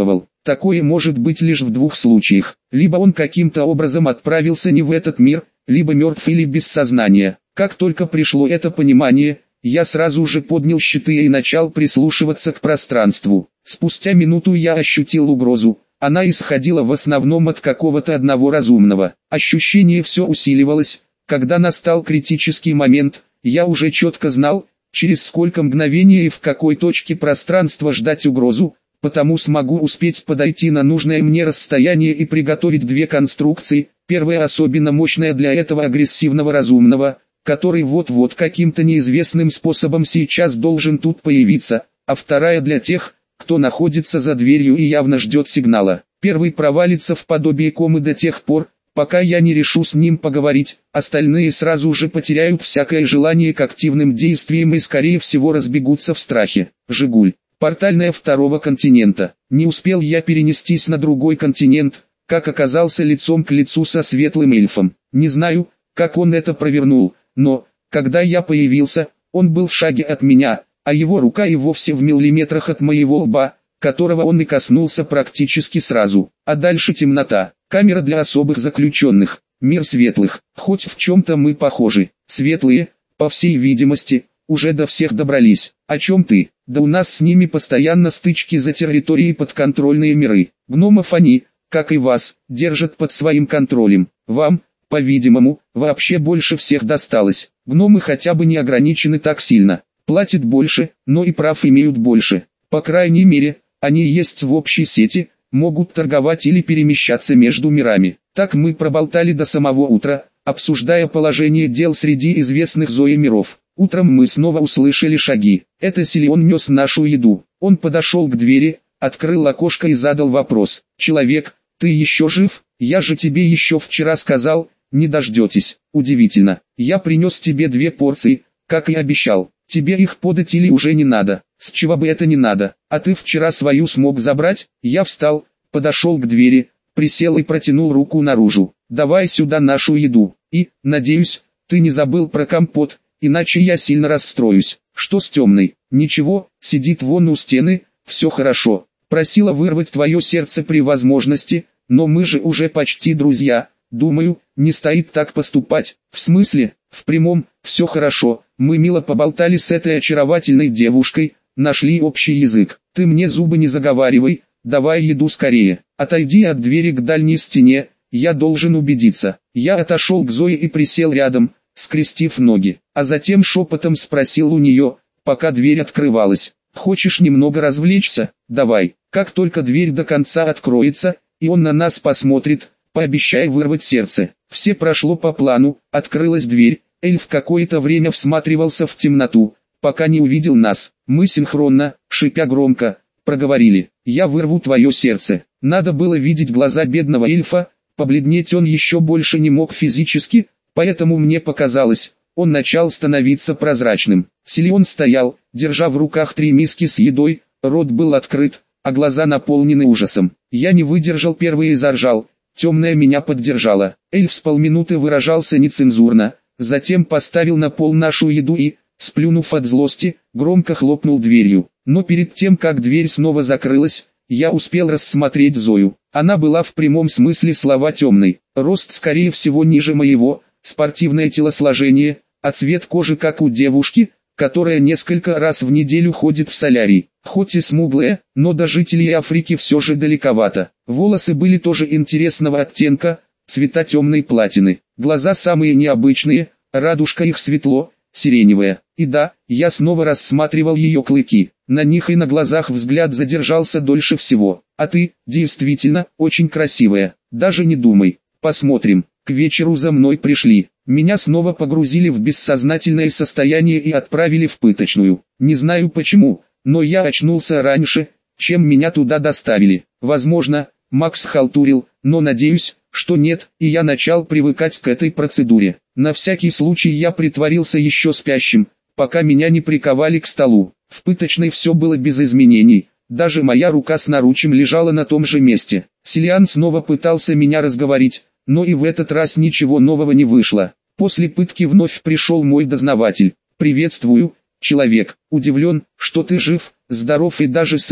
Такое может быть лишь в двух случаях. Либо он каким-то образом отправился не в этот мир, либо мертв или без сознания. Как только пришло это понимание, я сразу же поднял щиты и начал прислушиваться к пространству. Спустя минуту я ощутил угрозу. Она исходила в основном от какого-то одного разумного. Ощущение все усиливалось. Когда настал критический момент, я уже четко знал, через сколько мгновений и в какой точке пространства ждать угрозу, потому смогу успеть подойти на нужное мне расстояние и приготовить две конструкции, первая особенно мощная для этого агрессивного разумного, который вот-вот каким-то неизвестным способом сейчас должен тут появиться, а вторая для тех, кто находится за дверью и явно ждет сигнала. Первый провалится в подобие комы до тех пор, пока я не решу с ним поговорить, остальные сразу же потеряют всякое желание к активным действиям и скорее всего разбегутся в страхе. Жигуль. Портальная второго континента. Не успел я перенестись на другой континент, как оказался лицом к лицу со светлым эльфом. Не знаю, как он это провернул, но, когда я появился, он был в шаге от меня, а его рука и вовсе в миллиметрах от моего лба, которого он и коснулся практически сразу. А дальше темнота. Камера для особых заключенных. Мир светлых. Хоть в чем-то мы похожи. Светлые, по всей видимости, уже до всех добрались. О чем ты? Да у нас с ними постоянно стычки за территории подконтрольные миры. Гномов они, как и вас, держат под своим контролем. Вам, по-видимому, вообще больше всех досталось. Гномы хотя бы не ограничены так сильно. Платят больше, но и прав имеют больше. По крайней мере, они есть в общей сети, могут торговать или перемещаться между мирами. Так мы проболтали до самого утра, обсуждая положение дел среди известных Зое миров. Утром мы снова услышали шаги. Это Силион нес нашу еду. Он подошел к двери, открыл окошко и задал вопрос. «Человек, ты еще жив? Я же тебе еще вчера сказал, не дождетесь». Удивительно. Я принес тебе две порции, как и обещал. Тебе их подать или уже не надо? С чего бы это не надо? А ты вчера свою смог забрать? Я встал, подошел к двери, присел и протянул руку наружу. Давай сюда нашу еду. И, надеюсь, ты не забыл про компот, иначе я сильно расстроюсь. Что с темной? Ничего, сидит вон у стены, все хорошо. Просила вырвать твое сердце при возможности, но мы же уже почти друзья. Думаю, не стоит так поступать. В смысле? В прямом, все хорошо. Мы мило поболтали с этой очаровательной девушкой, нашли общий язык. Ты мне зубы не заговаривай, давай еду скорее. Отойди от двери к дальней стене, я должен убедиться. Я отошел к Зое и присел рядом, скрестив ноги, а затем шепотом спросил у нее, пока дверь открывалась. Хочешь немного развлечься? Давай. Как только дверь до конца откроется, и он на нас посмотрит, пообещай вырвать сердце. Все прошло по плану, открылась дверь, эльф какое-то время всматривался в темноту, пока не увидел нас. Мы синхронно, шипя громко, проговорили: «Я вырву твое сердце». Надо было видеть глаза бедного эльфа, побледнеть он еще больше не мог физически, поэтому мне показалось, он начал становиться прозрачным. Силион стоял, держа в руках три миски с едой, рот был открыт, а глаза наполнены ужасом. Я не выдержал первый и заржал. Темная меня поддержала. Эльф с полминуты выражался нецензурно, затем поставил на пол нашу еду и, сплюнув от злости, громко хлопнул дверью. Но перед тем, как дверь снова закрылась, я успел рассмотреть Зою. Она была в прямом смысле слова темной. Рост скорее всего ниже моего, спортивное телосложение, а цвет кожи как у девушки, которая несколько раз в неделю ходит в солярий. Хоть и смуглая, но до жителей Африки все же далековато. Волосы были тоже интересного оттенка, цвета темной платины. Глаза самые необычные, радужка их светло, сиреневая. И да, я снова рассматривал ее клыки. На них и на глазах взгляд задержался дольше всего. А ты, действительно, очень красивая. Даже не думай. Посмотрим. К вечеру за мной пришли. Меня снова погрузили в бессознательное состояние и отправили в пыточную. Не знаю почему, но я очнулся раньше, чем меня туда доставили. Возможно, Макс халтурил, но надеюсь, что нет, и я начал привыкать к этой процедуре. На всякий случай я притворился еще спящим, пока меня не приковали к столу. В пыточной все было без изменений, даже моя рука с наручем лежала на том же месте. Силиан снова пытался меня разговорить, но и в этот раз ничего нового не вышло. После пытки вновь пришел мой дознаватель. «Приветствую, человек. Удивлен, что ты жив, здоров и даже сыт.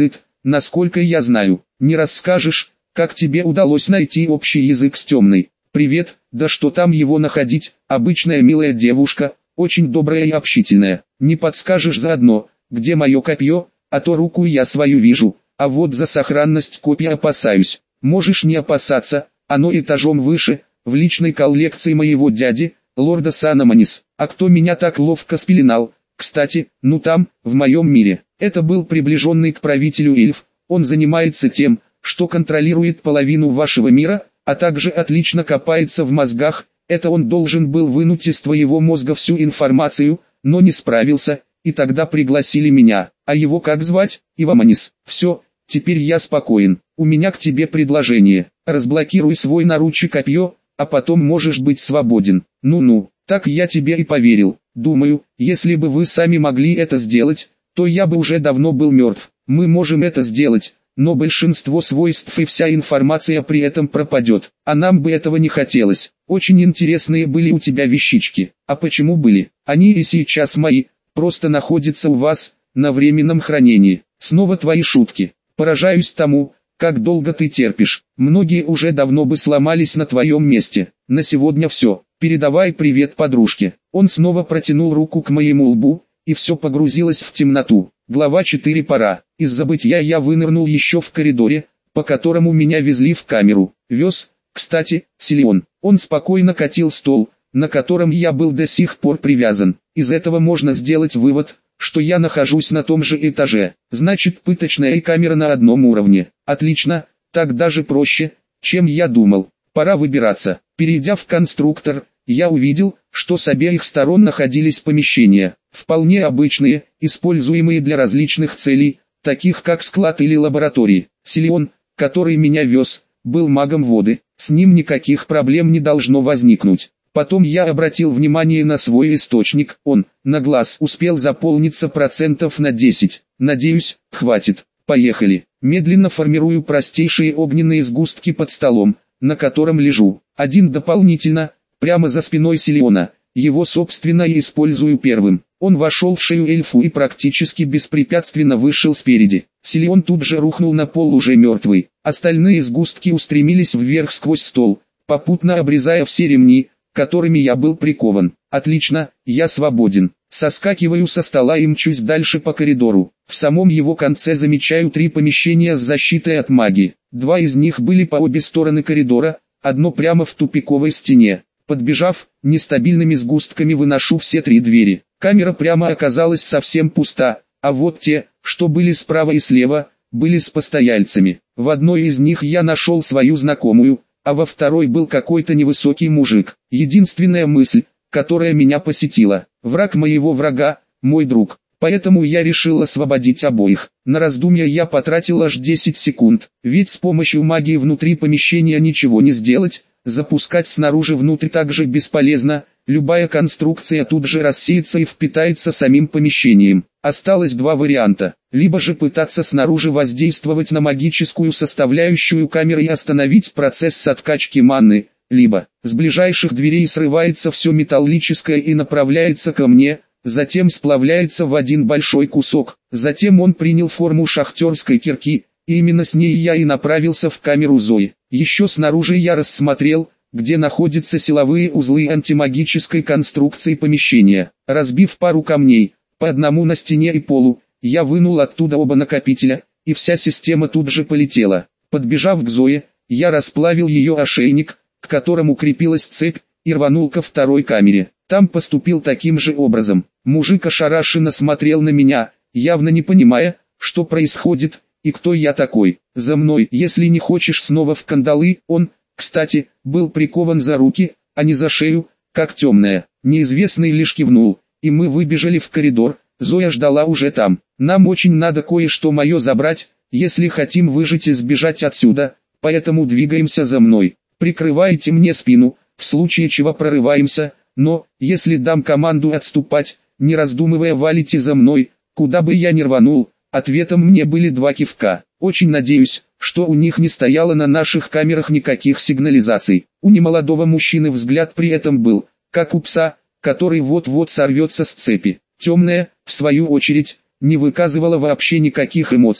насколько я знаю. Не расскажешь, как тебе удалось найти общий язык с темной? Привет, да что там его находить, обычная милая девушка, очень добрая и общительная. Не подскажешь заодно, где мое копье, а то руку я свою вижу, а вот за сохранность копья опасаюсь. Можешь не опасаться, оно этажом выше, в личной коллекции моего дяди, лорда Санаманис. А кто меня так ловко спеленал? Кстати, ну там, в моем мире, это был приближенный к правителю эльф, он занимается тем, что контролирует половину вашего мира, а также отлично копается в мозгах, это он должен был вынуть из твоего мозга всю информацию, но не справился, и тогда пригласили меня, а его как звать? Иваманис. Все, теперь я спокоен, у меня к тебе предложение, разблокируй свой наручи копье, а потом можешь быть свободен. Ну-ну, так я тебе и поверил. Думаю, если бы вы сами могли это сделать, то я бы уже давно был мертв. Мы можем это сделать, но большинство свойств и вся информация при этом пропадет. А нам бы этого не хотелось. Очень интересные были у тебя вещички. А почему были? Они и сейчас мои, просто находятся у вас, на временном хранении. Снова твои шутки. Поражаюсь тому, как долго ты терпишь. Многие уже давно бы сломались на твоем месте. На сегодня все. Передавай привет подружке. Он снова протянул руку к моему лбу, и все погрузилось в темноту. Глава четыре. Пора. Из забытья я вынырнул еще в коридоре, по которому меня везли в камеру. Вез, кстати, Силион. Он спокойно катил стол, на котором я был до сих пор привязан. Из этого можно сделать вывод, что я нахожусь на том же этаже. Значит, пыточная и камера на одном уровне. Отлично, так даже проще, чем я думал. Пора выбираться. Перейдя в конструктор, я увидел, что с обеих сторон находились помещения, вполне обычные, используемые для различных целей, таких как склад или лаборатории. Силион, который меня вез, был магом воды, с ним никаких проблем не должно возникнуть. Потом я обратил внимание на свой источник, он, на глаз, успел заполниться процентов на десять. Надеюсь, хватит. Поехали. Медленно формирую простейшие огненные сгустки под столом, на котором лежу. Один дополнительно, прямо за спиной Силиона. Его собственно и использую первым. Он вошел в шею эльфу и практически беспрепятственно вышел спереди. Силион тут же рухнул на пол уже мертвый. Остальные сгустки устремились вверх сквозь стол, попутно обрезая все ремни, которыми я был прикован. Отлично, я свободен. Соскакиваю со стола и мчусь дальше по коридору. В самом его конце замечаю три помещения с защитой от магии. Два из них были по обе стороны коридора, одно прямо в тупиковой стене. Подбежав, нестабильными сгустками выношу все три двери. Камера прямо оказалась совсем пуста, а вот те, что были справа и слева, были с постояльцами. В одной из них я нашел свою знакомую, а во второй был какой-то невысокий мужик. Единственная мысль, которая меня посетила: враг моего врага, мой друг. Поэтому я решил освободить обоих. На раздумья я потратил аж десять секунд, ведь с помощью магии внутри помещения ничего не сделать, запускать снаружи внутрь также бесполезно, любая конструкция тут же рассеется и впитается самим помещением. Осталось два варианта: либо же пытаться снаружи воздействовать на магическую составляющую камеры и остановить процесс откачки манны, либо с ближайших дверей срывается все металлическое и направляется ко мне, затем сплавляется в один большой кусок. Затем он принял форму шахтерской кирки, и именно с ней я и направился в камеру Зои. Еще снаружи я рассмотрел, где находятся силовые узлы антимагической конструкции помещения. Разбив пару камней, по одному на стене и полу, я вынул оттуда оба накопителя, и вся система тут же полетела. Подбежав к Зое, я расплавил ее ошейник, к которому крепилась цепь, и рванул ко второй камере. Там поступил таким же образом. Мужик ошарашенно смотрел на меня, явно не понимая, что происходит, и кто я такой. За мной, если не хочешь снова в кандалы. Он, кстати, был прикован за руки, а не за шею, как темная. Неизвестный лишь кивнул, и мы выбежали в коридор. Зоя ждала уже там. Нам очень надо кое-что мое забрать, если хотим выжить и сбежать отсюда, поэтому двигаемся за мной. Прикрывайте мне спину, в случае чего прорываемся, но, если дам команду отступать, не раздумывая валите за мной, куда бы я ни рванул. Ответом мне были два кивка. Очень надеюсь, что у них не стояло на наших камерах никаких сигнализаций. У немолодого мужчины взгляд при этом был, как у пса, который вот-вот сорвется с цепи. Темная, в свою очередь, не выказывала вообще никаких эмоций,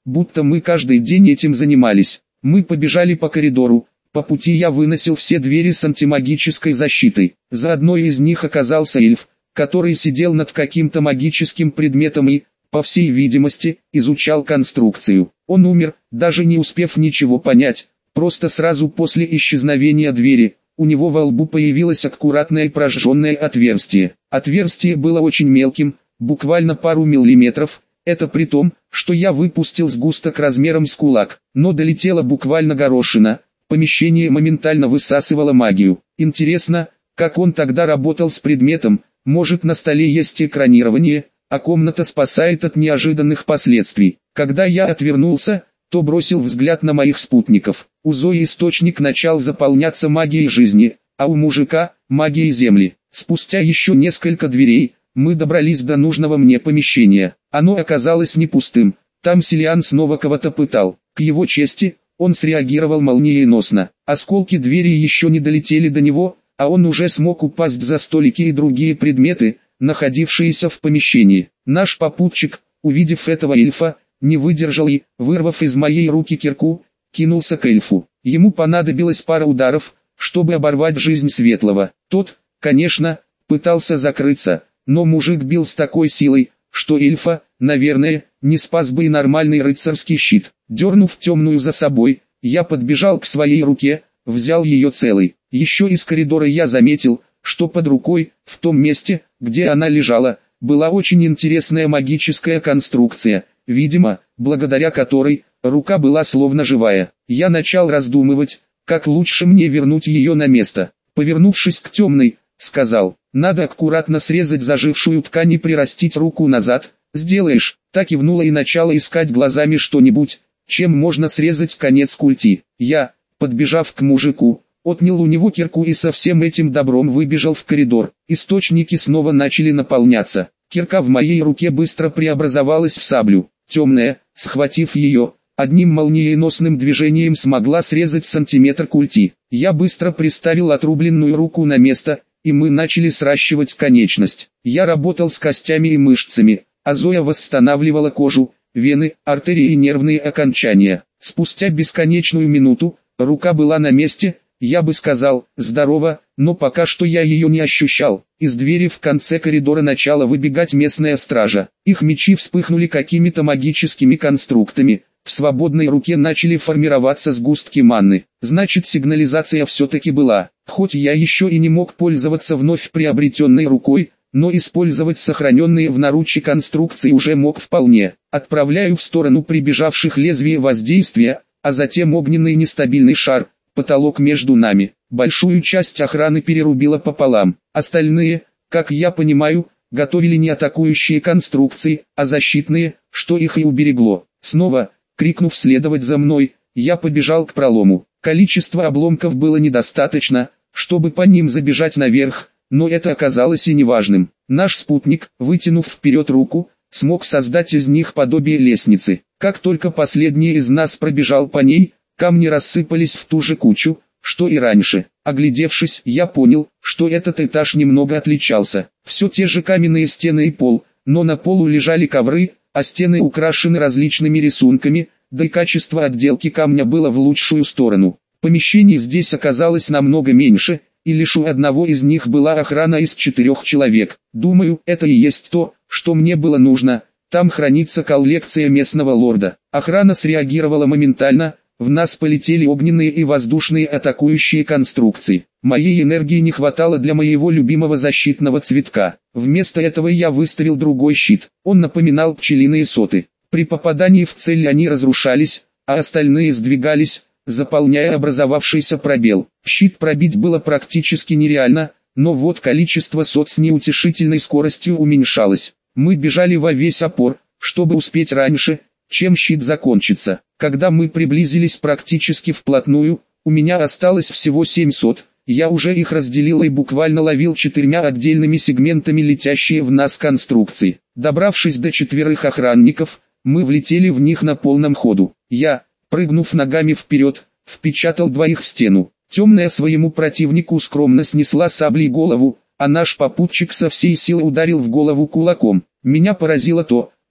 будто мы каждый день этим занимались. Мы побежали по коридору, по пути я выносил все двери с антимагической защитой. За одной из них оказался эльф, который сидел над каким-то магическим предметом и, по всей видимости, изучал конструкцию. Он умер, даже не успев ничего понять, просто сразу после исчезновения двери. У него во лбу появилось аккуратное прожженное отверстие. Отверстие было очень мелким, буквально пару миллиметров, это при том, что я выпустил сгусток размером с кулак, но долетела буквально горошина, помещение моментально высасывало магию. Интересно, как он тогда работал с предметом, может на столе есть экранирование, а комната спасает от неожиданных последствий. Когда я отвернулся, то бросил взгляд на моих спутников. У Зои источник начал заполняться магией жизни, а у мужика – магией земли. Спустя еще несколько дверей, мы добрались до нужного мне помещения. Оно оказалось не пустым, там Селиан снова кого-то пытал. К его чести, он среагировал молниеносно. Осколки двери еще не долетели до него, а он уже смог упасть за столики и другие предметы, находившиеся в помещении. Наш попутчик, увидев этого эльфа, не выдержал и, вырвав из моей руки кирку, кинулся к эльфу. Ему понадобилось пара ударов, чтобы оборвать жизнь Светлого. Тот, конечно, пытался закрыться, но мужик бил с такой силой, что эльфа, наверное, не спас бы и нормальный рыцарский щит. Дернув темную за собой, я подбежал к своей руке, взял ее целой. Еще из коридора я заметил, что под рукой, в том месте, где она лежала, была очень интересная магическая конструкция, видимо, благодаря которой рука была словно живая. Я начал раздумывать, как лучше мне вернуть ее на место. Повернувшись к темной, сказал: надо аккуратно срезать зажившую ткань и прирастить руку назад. Сделаешь? Та кивнула и начала искать глазами что-нибудь, чем можно срезать конец культи. Я, подбежав к мужику, отнял у него кирку и со всем этим добром выбежал в коридор. Источники снова начали наполняться. Кирка в моей руке быстро преобразовалась в саблю. Темная, схватив ее, одним молниеносным движением смогла срезать сантиметр культи. Я быстро приставил отрубленную руку на место, и мы начали сращивать конечность. Я работал с костями и мышцами, а Зоя восстанавливала кожу, вены, артерии и нервные окончания. Спустя бесконечную минуту, рука была на месте, я бы сказал, здорово, но пока что я ее не ощущал. Из двери в конце коридора начала выбегать местная стража. Их мечи вспыхнули какими-то магическими конструктами. В свободной руке начали формироваться сгустки манны. Значит, сигнализация все-таки была. Хоть я еще и не мог пользоваться вновь приобретенной рукой, но использовать сохраненные в наруче конструкции уже мог вполне. Отправляю в сторону прибежавших лезвие воздействия, а затем огненный нестабильный шар, потолок между нами. Большую часть охраны перерубило пополам. Остальные, как я понимаю, готовили не атакующие конструкции, а защитные, что их и уберегло. Снова, крикнув следовать за мной, я побежал к пролому. Количество обломков было недостаточно, чтобы по ним забежать наверх, но это оказалось и неважным. Наш спутник, вытянув вперед руку, смог создать из них подобие лестницы. Как только последний из нас пробежал по ней, камни рассыпались в ту же кучу, что и раньше. Оглядевшись, я понял, что этот этаж немного отличался. Все те же каменные стены и пол, но на полу лежали ковры, а стены украшены различными рисунками, да и качество отделки камня было в лучшую сторону. Помещений здесь оказалось намного меньше, и лишь у одного из них была охрана из четырех человек. Думаю, это и есть то, что мне было нужно. Там хранится коллекция местного лорда. Охрана среагировала моментально. В нас полетели огненные и воздушные атакующие конструкции. Моей энергии не хватало для моего любимого защитного цветка. Вместо этого я выставил другой щит. Он напоминал пчелиные соты. При попадании в цель они разрушались, а остальные сдвигались, заполняя образовавшийся пробел. Щит пробить было практически нереально, но вот количество сот с неутешительной скоростью уменьшалось. Мы бежали во весь опор, чтобы успеть раньше, чем щит закончится. Когда мы приблизились практически вплотную, у меня осталось всего семьсот, я уже их разделил и буквально ловил четырьмя отдельными сегментами летящие в нас конструкции. Добравшись до четверых охранников, мы влетели в них на полном ходу. Я, прыгнув ногами вперед, впечатал двоих в стену. Темная своему противнику скромно снесла саблей голову, а наш попутчик со всей силы ударил в голову кулаком. Меня поразило то,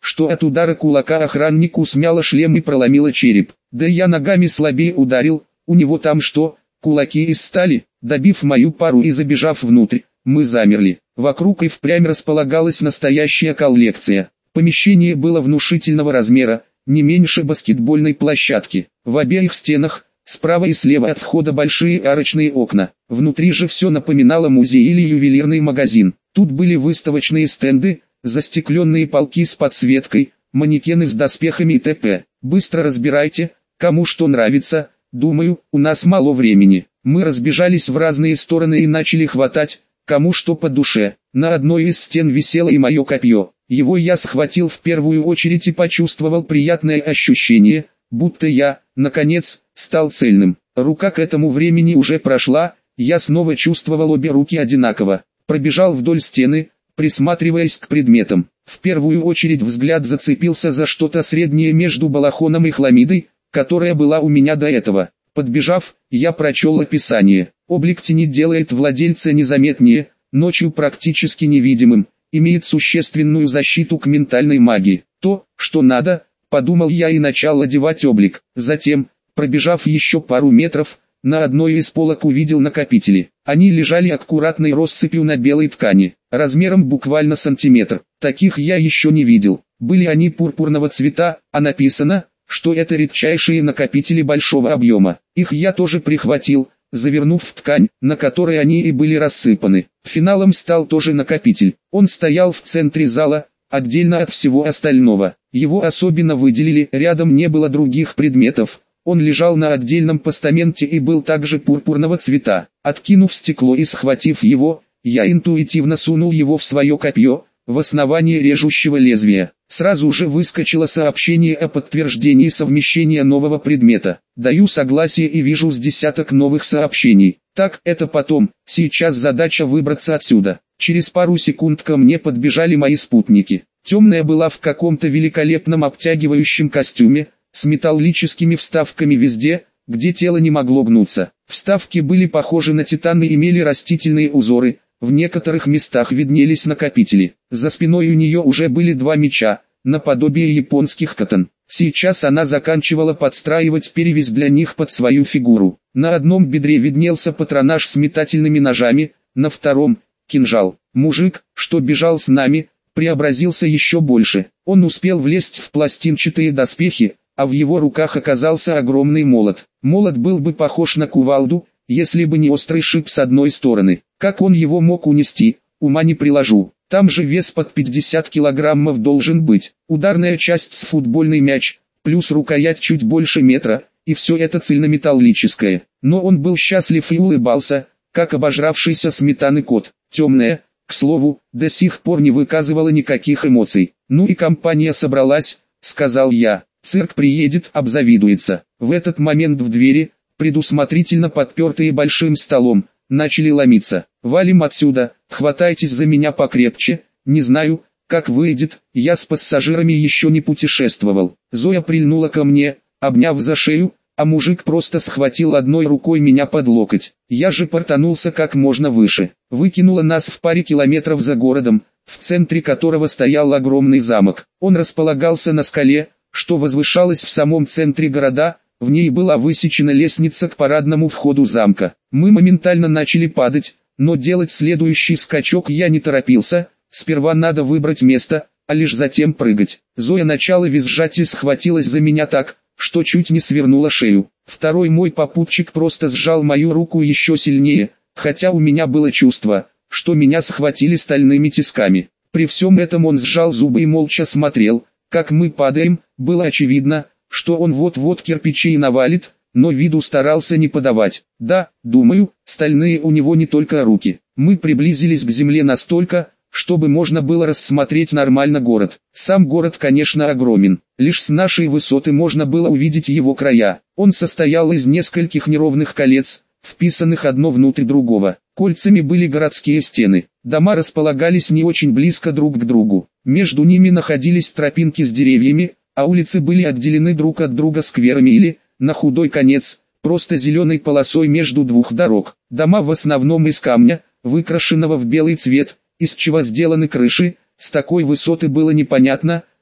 что от удара кулака охраннику смяло шлем и проломило череп. Да я ногами слабее ударил, у него там что, кулаки из стали? Добив мою пару и забежав внутрь, мы замерли. Вокруг и впрямь располагалась настоящая коллекция. Помещение было внушительного размера, не меньше баскетбольной площадки. В обеих стенах, справа и слева от входа большие арочные окна. Внутри же все напоминало музей или ювелирный магазин. Тут были выставочные стенды, застекленные полки с подсветкой, манекены с доспехами и т.п. Быстро разбирайте, кому что нравится, думаю, у нас мало времени. Мы разбежались в разные стороны и начали хватать, кому что по душе. На одной из стен висело и мое копье. Его я схватил в первую очередь и почувствовал приятное ощущение, будто я, наконец, стал цельным. Рука к этому времени уже прошла, я снова чувствовал обе руки одинаково. Пробежал вдоль стены, присматриваясь к предметам. В первую очередь взгляд зацепился за что-то среднее между балахоном и хламидой, которая была у меня до этого. Подбежав, я прочел описание. Облик тени делает владельца незаметнее, ночью практически невидимым, имеет существенную защиту к ментальной магии. То, что надо, подумал я и начал одевать облик. Затем, пробежав еще пару метров, на одной из полок увидел накопители. Они лежали аккуратной россыпью на белой ткани, размером буквально сантиметр. Таких я еще не видел. Были они пурпурного цвета, а написано, что это редчайшие накопители большого объема. Их я тоже прихватил, завернув в ткань, на которой они и были рассыпаны. Финалом стал тоже накопитель. Он стоял в центре зала, отдельно от всего остального. Его особенно выделили, рядом не было других предметов. Он лежал на отдельном постаменте и был также пурпурного цвета. Откинув стекло и схватив его, я интуитивно сунул его в свое копье, в основание режущего лезвия. Сразу же выскочило сообщение о подтверждении совмещения нового предмета. Даю согласие и вижу с десяток новых сообщений. Так, это потом, сейчас задача выбраться отсюда. Через пару секунд ко мне подбежали мои спутники. Темная была в каком-то великолепном обтягивающем костюме, с металлическими вставками везде, где тело не могло гнуться. Вставки были похожи на титан и имели растительные узоры, в некоторых местах виднелись накопители. За спиной у нее уже были два меча, наподобие японских катан. Сейчас она заканчивала подстраивать перевязь для них под свою фигуру. На одном бедре виднелся патронаж с метательными ножами, на втором – кинжал. Мужик, что бежал с нами, преобразился еще больше. Он успел влезть в пластинчатые доспехи, а в его руках оказался огромный молот. Молот был бы похож на кувалду, если бы не острый шип с одной стороны. Как он его мог унести, ума не приложу. Там же вес под пятьдесят килограммов должен быть. Ударная часть с футбольный мяч, плюс рукоять чуть больше метра, и все это цельнометаллическое. Но он был счастлив и улыбался, как обожравшийся сметаны кот. Темная, к слову, до сих пор не выказывала никаких эмоций. «Ну и компания собралась», — сказал я. «Цирк приедет, обзавидуется». В этот момент в двери, предусмотрительно подпертые большим столом, начали ломиться. «Валим отсюда, хватайтесь за меня покрепче, не знаю, как выйдет, я с пассажирами еще не путешествовал». Зоя прильнула ко мне, обняв за шею, а мужик просто схватил одной рукой меня под локоть. Я же портанулся как можно выше. Выкинуло нас в паре километров за городом, в центре которого стоял огромный замок. Он располагался на скале, что возвышалось в самом центре города. В ней была высечена лестница к парадному входу замка. Мы моментально начали падать, но делать следующий скачок я не торопился. Сперва надо выбрать место, а лишь затем прыгать. Зоя начала визжать и схватилась за меня так, что чуть не свернула шею. Второй мой попутчик просто сжал мою руку еще сильнее, хотя у меня было чувство, что меня схватили стальными тисками. При всем этом он сжал зубы и молча смотрел, как мы падаем. Было очевидно, что он вот-вот кирпичей навалит, но виду старался не подавать. Да, думаю, стальные у него не только руки. Мы приблизились к земле настолько, чтобы можно было рассмотреть нормально город. Сам город, конечно, огромен. Лишь с нашей высоты можно было увидеть его края. Он состоял из нескольких неровных колец, вписанных одно внутрь другого. Кольцами были городские стены. Дома располагались не очень близко друг к другу. Между ними находились тропинки с деревьями, а улицы были отделены друг от друга скверами или, на худой конец, просто зеленой полосой между двух дорог. Дома в основном из камня, выкрашенного в белый цвет, из чего сделаны крыши. С такой высоты было непонятно,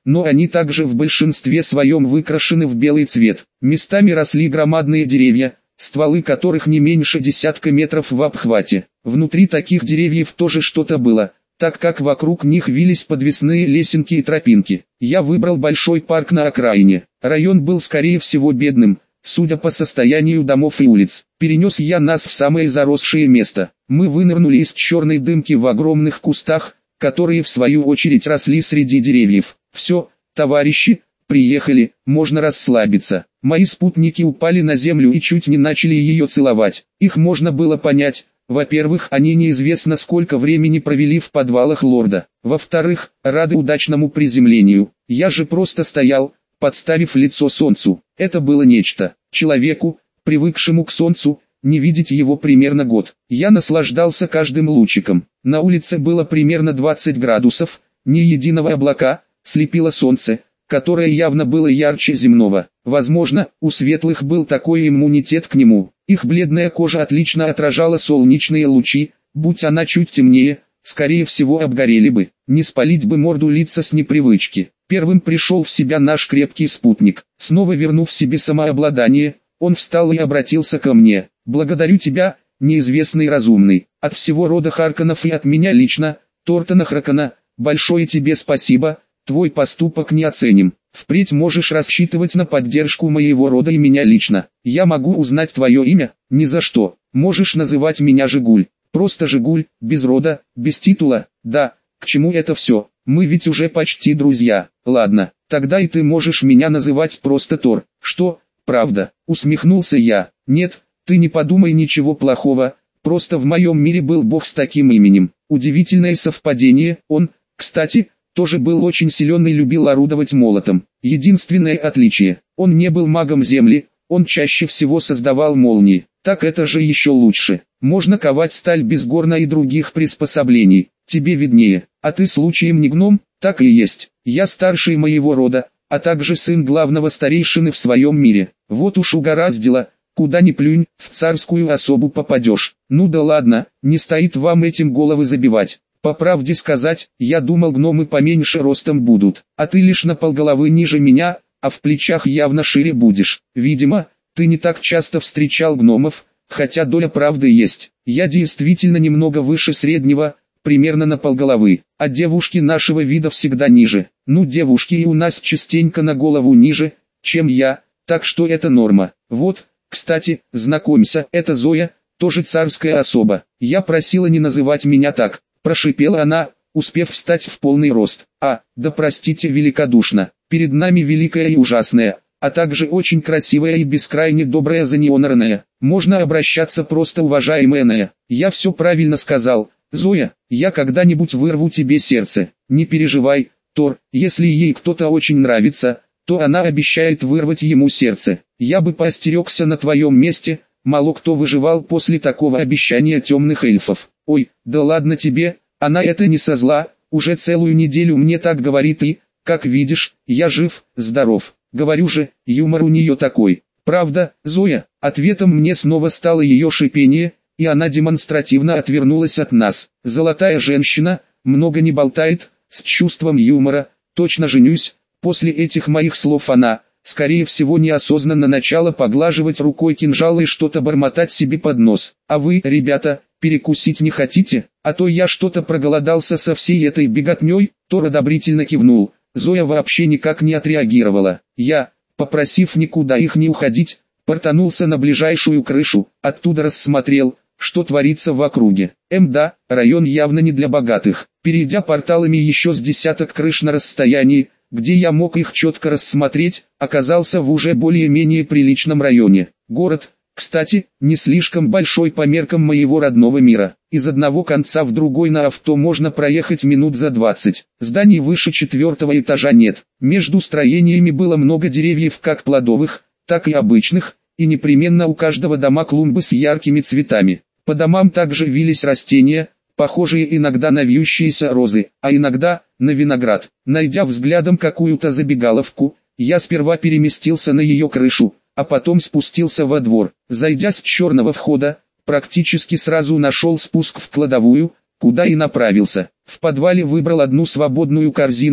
но они также в большинстве своем выкрашены в белый цвет. Местами росли громадные деревья, стволы которых не меньше десятка метров в обхвате. Внутри таких деревьев тоже что-то было, так как вокруг них вились подвесные лесенки и тропинки. Я выбрал большой парк на окраине. Район был скорее всего бедным, судя по состоянию домов и улиц. Перенес я нас в самое заросшее место. Мы вынырнули из черной дымки в огромных кустах, которые в свою очередь росли среди деревьев. Все, товарищи, приехали, можно расслабиться. Мои спутники упали на землю и чуть не начали ее целовать. Их можно было понять. Во-первых, они неизвестно сколько времени провели в подвалах лорда. Во-вторых, рады удачному приземлению. Я же просто стоял, подставив лицо солнцу. Это было нечто. Человеку, привыкшему к солнцу, не видеть его примерно год. Я наслаждался каждым лучиком. На улице было примерно двадцать градусов, ни единого облака, слепило солнце, которое явно было ярче земного. Возможно, у светлых был такой иммунитет к нему. Их бледная кожа отлично отражала солнечные лучи, будь она чуть темнее, скорее всего обгорели бы. Не спалить бы морду лица с непривычки. Первым пришел в себя наш крепкий спутник. Снова вернув себе самообладание, он встал и обратился ко мне. «Благодарю тебя, неизвестный разумный, от всего рода Харконов и от меня лично, Тортона Хракона, большое тебе спасибо, твой поступок не оценим. Впредь можешь рассчитывать на поддержку моего рода и меня лично. Я могу узнать твое имя?» «Ни за что. Можешь называть меня Жигуль. Просто Жигуль, без рода, без титула. Да, к чему это все? Мы ведь уже почти друзья. Ладно, тогда и ты можешь меня называть просто Тор». «Что, правда?» — усмехнулся я. «Нет, ты не подумай ничего плохого, просто в моем мире был бог с таким именем. Удивительное совпадение, он, кстати, тоже был очень силен и любил орудовать молотом. Единственное отличие, он не был магом земли, он чаще всего создавал молнии. Так это же еще лучше. Можно ковать сталь без горна и других приспособлений, тебе виднее. А ты случаем не гном?» «Так и есть. Я старший моего рода, а также сын главного старейшины в своем мире. Вот уж угораздило, куда ни плюнь, в царскую особу попадешь. Ну да ладно, не стоит вам этим головы забивать. По правде сказать, я думал гномы поменьше ростом будут, а ты лишь на полголовы ниже меня, а в плечах явно шире будешь. Видимо, ты не так часто встречал гномов, хотя доля правды есть. Я действительно немного выше среднего, примерно на полголовы, а девушки нашего вида всегда ниже. Ну девушки и у нас частенько на голову ниже, чем я, так что это норма. Вот, кстати, знакомься, это Зоя, тоже царская особа. Я просила не называть меня так. Прошипела она, успев встать в полный рост. «А, да простите великодушно, перед нами великая и ужасная, а также очень красивая и бескрайне добрая Занионарная. Можно обращаться просто уважаемая. Я все правильно сказал. Зоя, я когда-нибудь вырву тебе сердце. Не переживай, Тор, если ей кто-то очень нравится, то она обещает вырвать ему сердце. Я бы поостерегся на твоем месте, мало кто выживал после такого обещания темных эльфов». «Ой, да ладно тебе, она это не со зла, уже целую неделю мне так говорит и, как видишь, я жив, здоров. Говорю же, юмор у нее такой. Правда, Зоя?» Ответом мне снова стало ее шипение, и она демонстративно отвернулась от нас. Золотая женщина, много не болтает, с чувством юмора, точно женюсь. После этих моих слов она, скорее всего неосознанно начала поглаживать рукой кинжал и что-то бормотать себе под нос. «А вы, ребята, перекусить не хотите? А то я что-то проголодался со всей этой беготней». Тор одобрительно кивнул. Зоя вообще никак не отреагировала. Я, попросив никуда их не уходить, портанулся на ближайшую крышу, оттуда рассмотрел, что творится в округе. Мда, район явно не для богатых. Перейдя порталами еще с десяток крыш на расстоянии, где я мог их четко рассмотреть, оказался в уже более-менее приличном районе. Город, кстати, не слишком большой по меркам моего родного мира. Из одного конца в другой на авто можно проехать минут за двадцать. Зданий выше четвертого этажа нет. Между строениями было много деревьев как плодовых, так и обычных, и непременно у каждого дома клумбы с яркими цветами. По домам также вились растения, похожие иногда на вьющиеся розы, а иногда на виноград. Найдя взглядом какую-то забегаловку, я сперва переместился на ее крышу, а потом спустился во двор. Зайдя с черного входа, практически сразу нашел спуск в кладовую, куда и направился. В подвале выбрал одну свободную корзинку,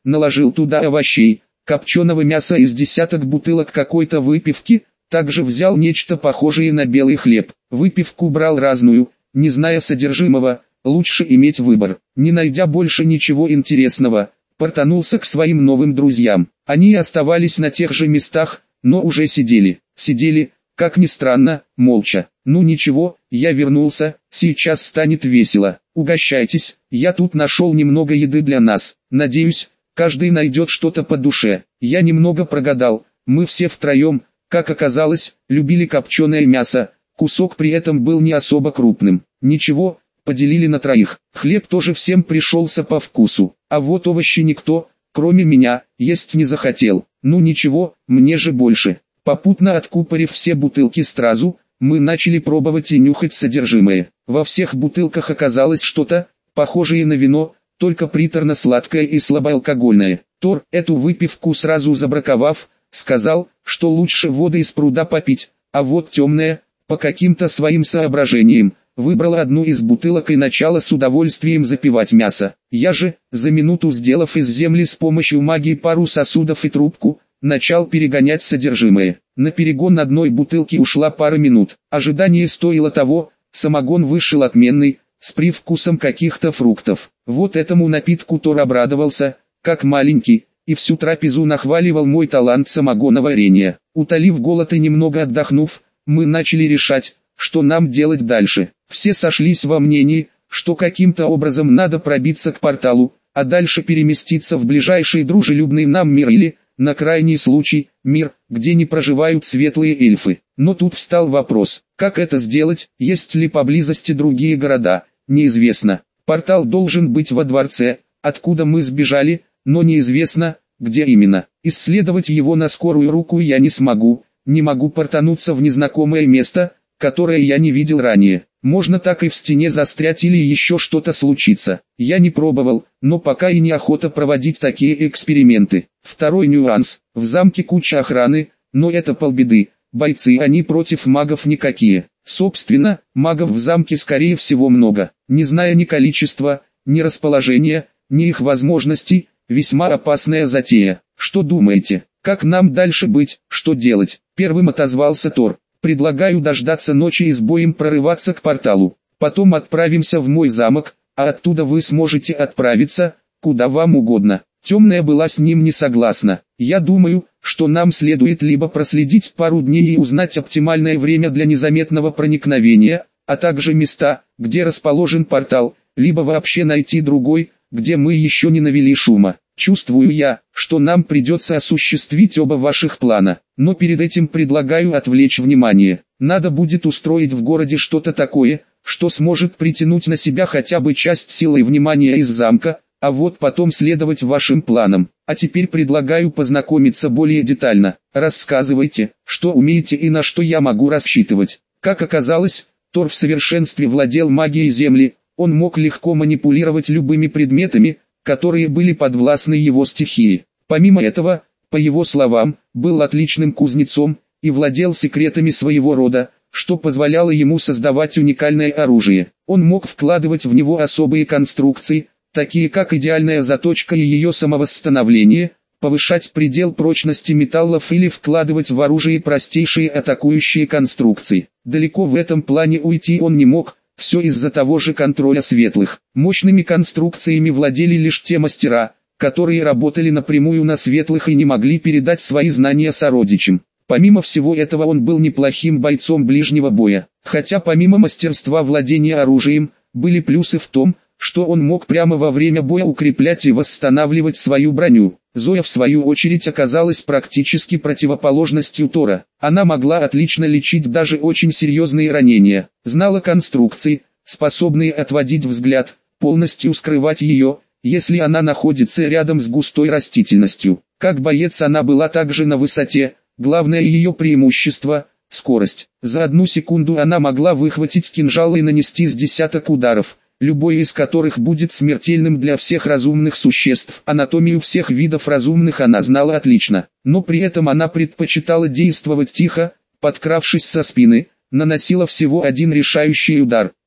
наложил туда овощей, копченого мяса из десяток бутылок какой-то выпивки, также взял нечто похожее на белый хлеб. Выпивку брал разную, не зная содержимого, лучше иметь выбор. Не найдя больше ничего интересного, портанулся к своим новым друзьям. Они оставались на тех же местах, но уже сидели. Сидели, как ни странно, молча. Ну ничего, я вернулся, сейчас станет весело. Угощайтесь, я тут нашел немного еды для нас. Надеюсь, каждый найдет что-то по душе. Я немного прогадал, мы все втроем, как оказалось, любили копченое мясо. Кусок при этом был не особо крупным. Ничего, поделили на троих. Хлеб тоже всем пришелся по вкусу. А вот овощи никто, кроме меня, есть не захотел. Ну ничего, мне же больше. Попутно откупорив все бутылки сразу, мы начали пробовать и нюхать содержимое. Во всех бутылках оказалось что-то, похожее на вино, только приторно-сладкое и слабоалкогольное. Тор, эту выпивку сразу забраковав, сказал, что лучше воды из пруда попить, а вот темное, по каким-то своим соображениям, выбрал одну из бутылок и начала с удовольствием запивать мясо. Я же, за минуту сделав из земли с помощью магии пару сосудов и трубку, начал перегонять содержимое. На перегон одной бутылки ушла пара минут. Ожидание стоило того, самогон вышел отменный, с привкусом каких-то фруктов. Вот этому напитку Тор обрадовался, как маленький, и всю трапезу нахваливал мой талант самогоноварения. Утолив голод и немного отдохнув, мы начали решать, что нам делать дальше. Все сошлись во мнении, что каким-то образом надо пробиться к порталу, а дальше переместиться в ближайший дружелюбный нам мир или, на крайний случай, мир, где не проживают светлые эльфы. Но тут встал вопрос, как это сделать, есть ли поблизости другие города, неизвестно. Портал должен быть во дворце, откуда мы сбежали, но неизвестно, где именно. Исследовать его на скорую руку я не смогу, не могу портануться в незнакомое место, которое я не видел ранее. Можно так и в стене застрять или еще что-то случится. Я не пробовал, но пока и неохота проводить такие эксперименты. Второй нюанс. В замке куча охраны, но это полбеды. Бойцы они против магов никакие. Собственно, магов в замке скорее всего много. Не зная ни количества, ни расположения, ни их возможностей, весьма опасная затея. Что думаете? Как нам дальше быть, что делать? Первым отозвался Тор. Предлагаю дождаться ночи и с боем прорываться к порталу. Потом отправимся в мой замок, а оттуда вы сможете отправиться, куда вам угодно. Темная была с ним не согласна. Я думаю, что нам следует либо проследить пару дней и узнать оптимальное время для незаметного проникновения, а также места, где расположен портал, либо вообще найти другой, где мы еще не навели шума. Чувствую я, что нам придется осуществить оба ваших плана, но перед этим предлагаю отвлечь внимание. Надо будет устроить в городе что-то такое, что сможет притянуть на себя хотя бы часть силы и внимания из замка, а вот потом следовать вашим планам. А теперь предлагаю познакомиться более детально. Рассказывайте, что умеете и на что я могу рассчитывать. Как оказалось, Тор в совершенстве владел магией земли, он мог легко манипулировать любыми предметами, которые были подвластны его стихии. Помимо этого, по его словам, был отличным кузнецом и владел секретами своего рода, что позволяло ему создавать уникальное оружие. Он мог вкладывать в него особые конструкции, такие как идеальная заточка и ее самовосстановление, повышать предел прочности металлов или вкладывать в оружие простейшие атакующие конструкции. Далеко в этом плане уйти он не мог. Все из-за того же контроля светлых. Мощными конструкциями владели лишь те мастера, которые работали напрямую на светлых и не могли передать свои знания сородичам. Помимо всего этого он был неплохим бойцом ближнего боя. Хотя помимо мастерства владения оружием, были плюсы в том, что он мог прямо во время боя укреплять и восстанавливать свою броню. Зоя в свою очередь оказалась практически противоположностью Тора. Она могла отлично лечить даже очень серьезные ранения, знала конструкции, способные отводить взгляд, полностью скрывать ее, если она находится рядом с густой растительностью. Как боец она была также на высоте, главное ее преимущество – скорость. За одну секунду она могла выхватить кинжал и нанести с десяток ударов, любой из которых будет смертельным для всех разумных существ. Анатомию всех видов разумных она знала отлично, но при этом она предпочитала действовать тихо, подкравшись со спины, наносила всего один решающий удар.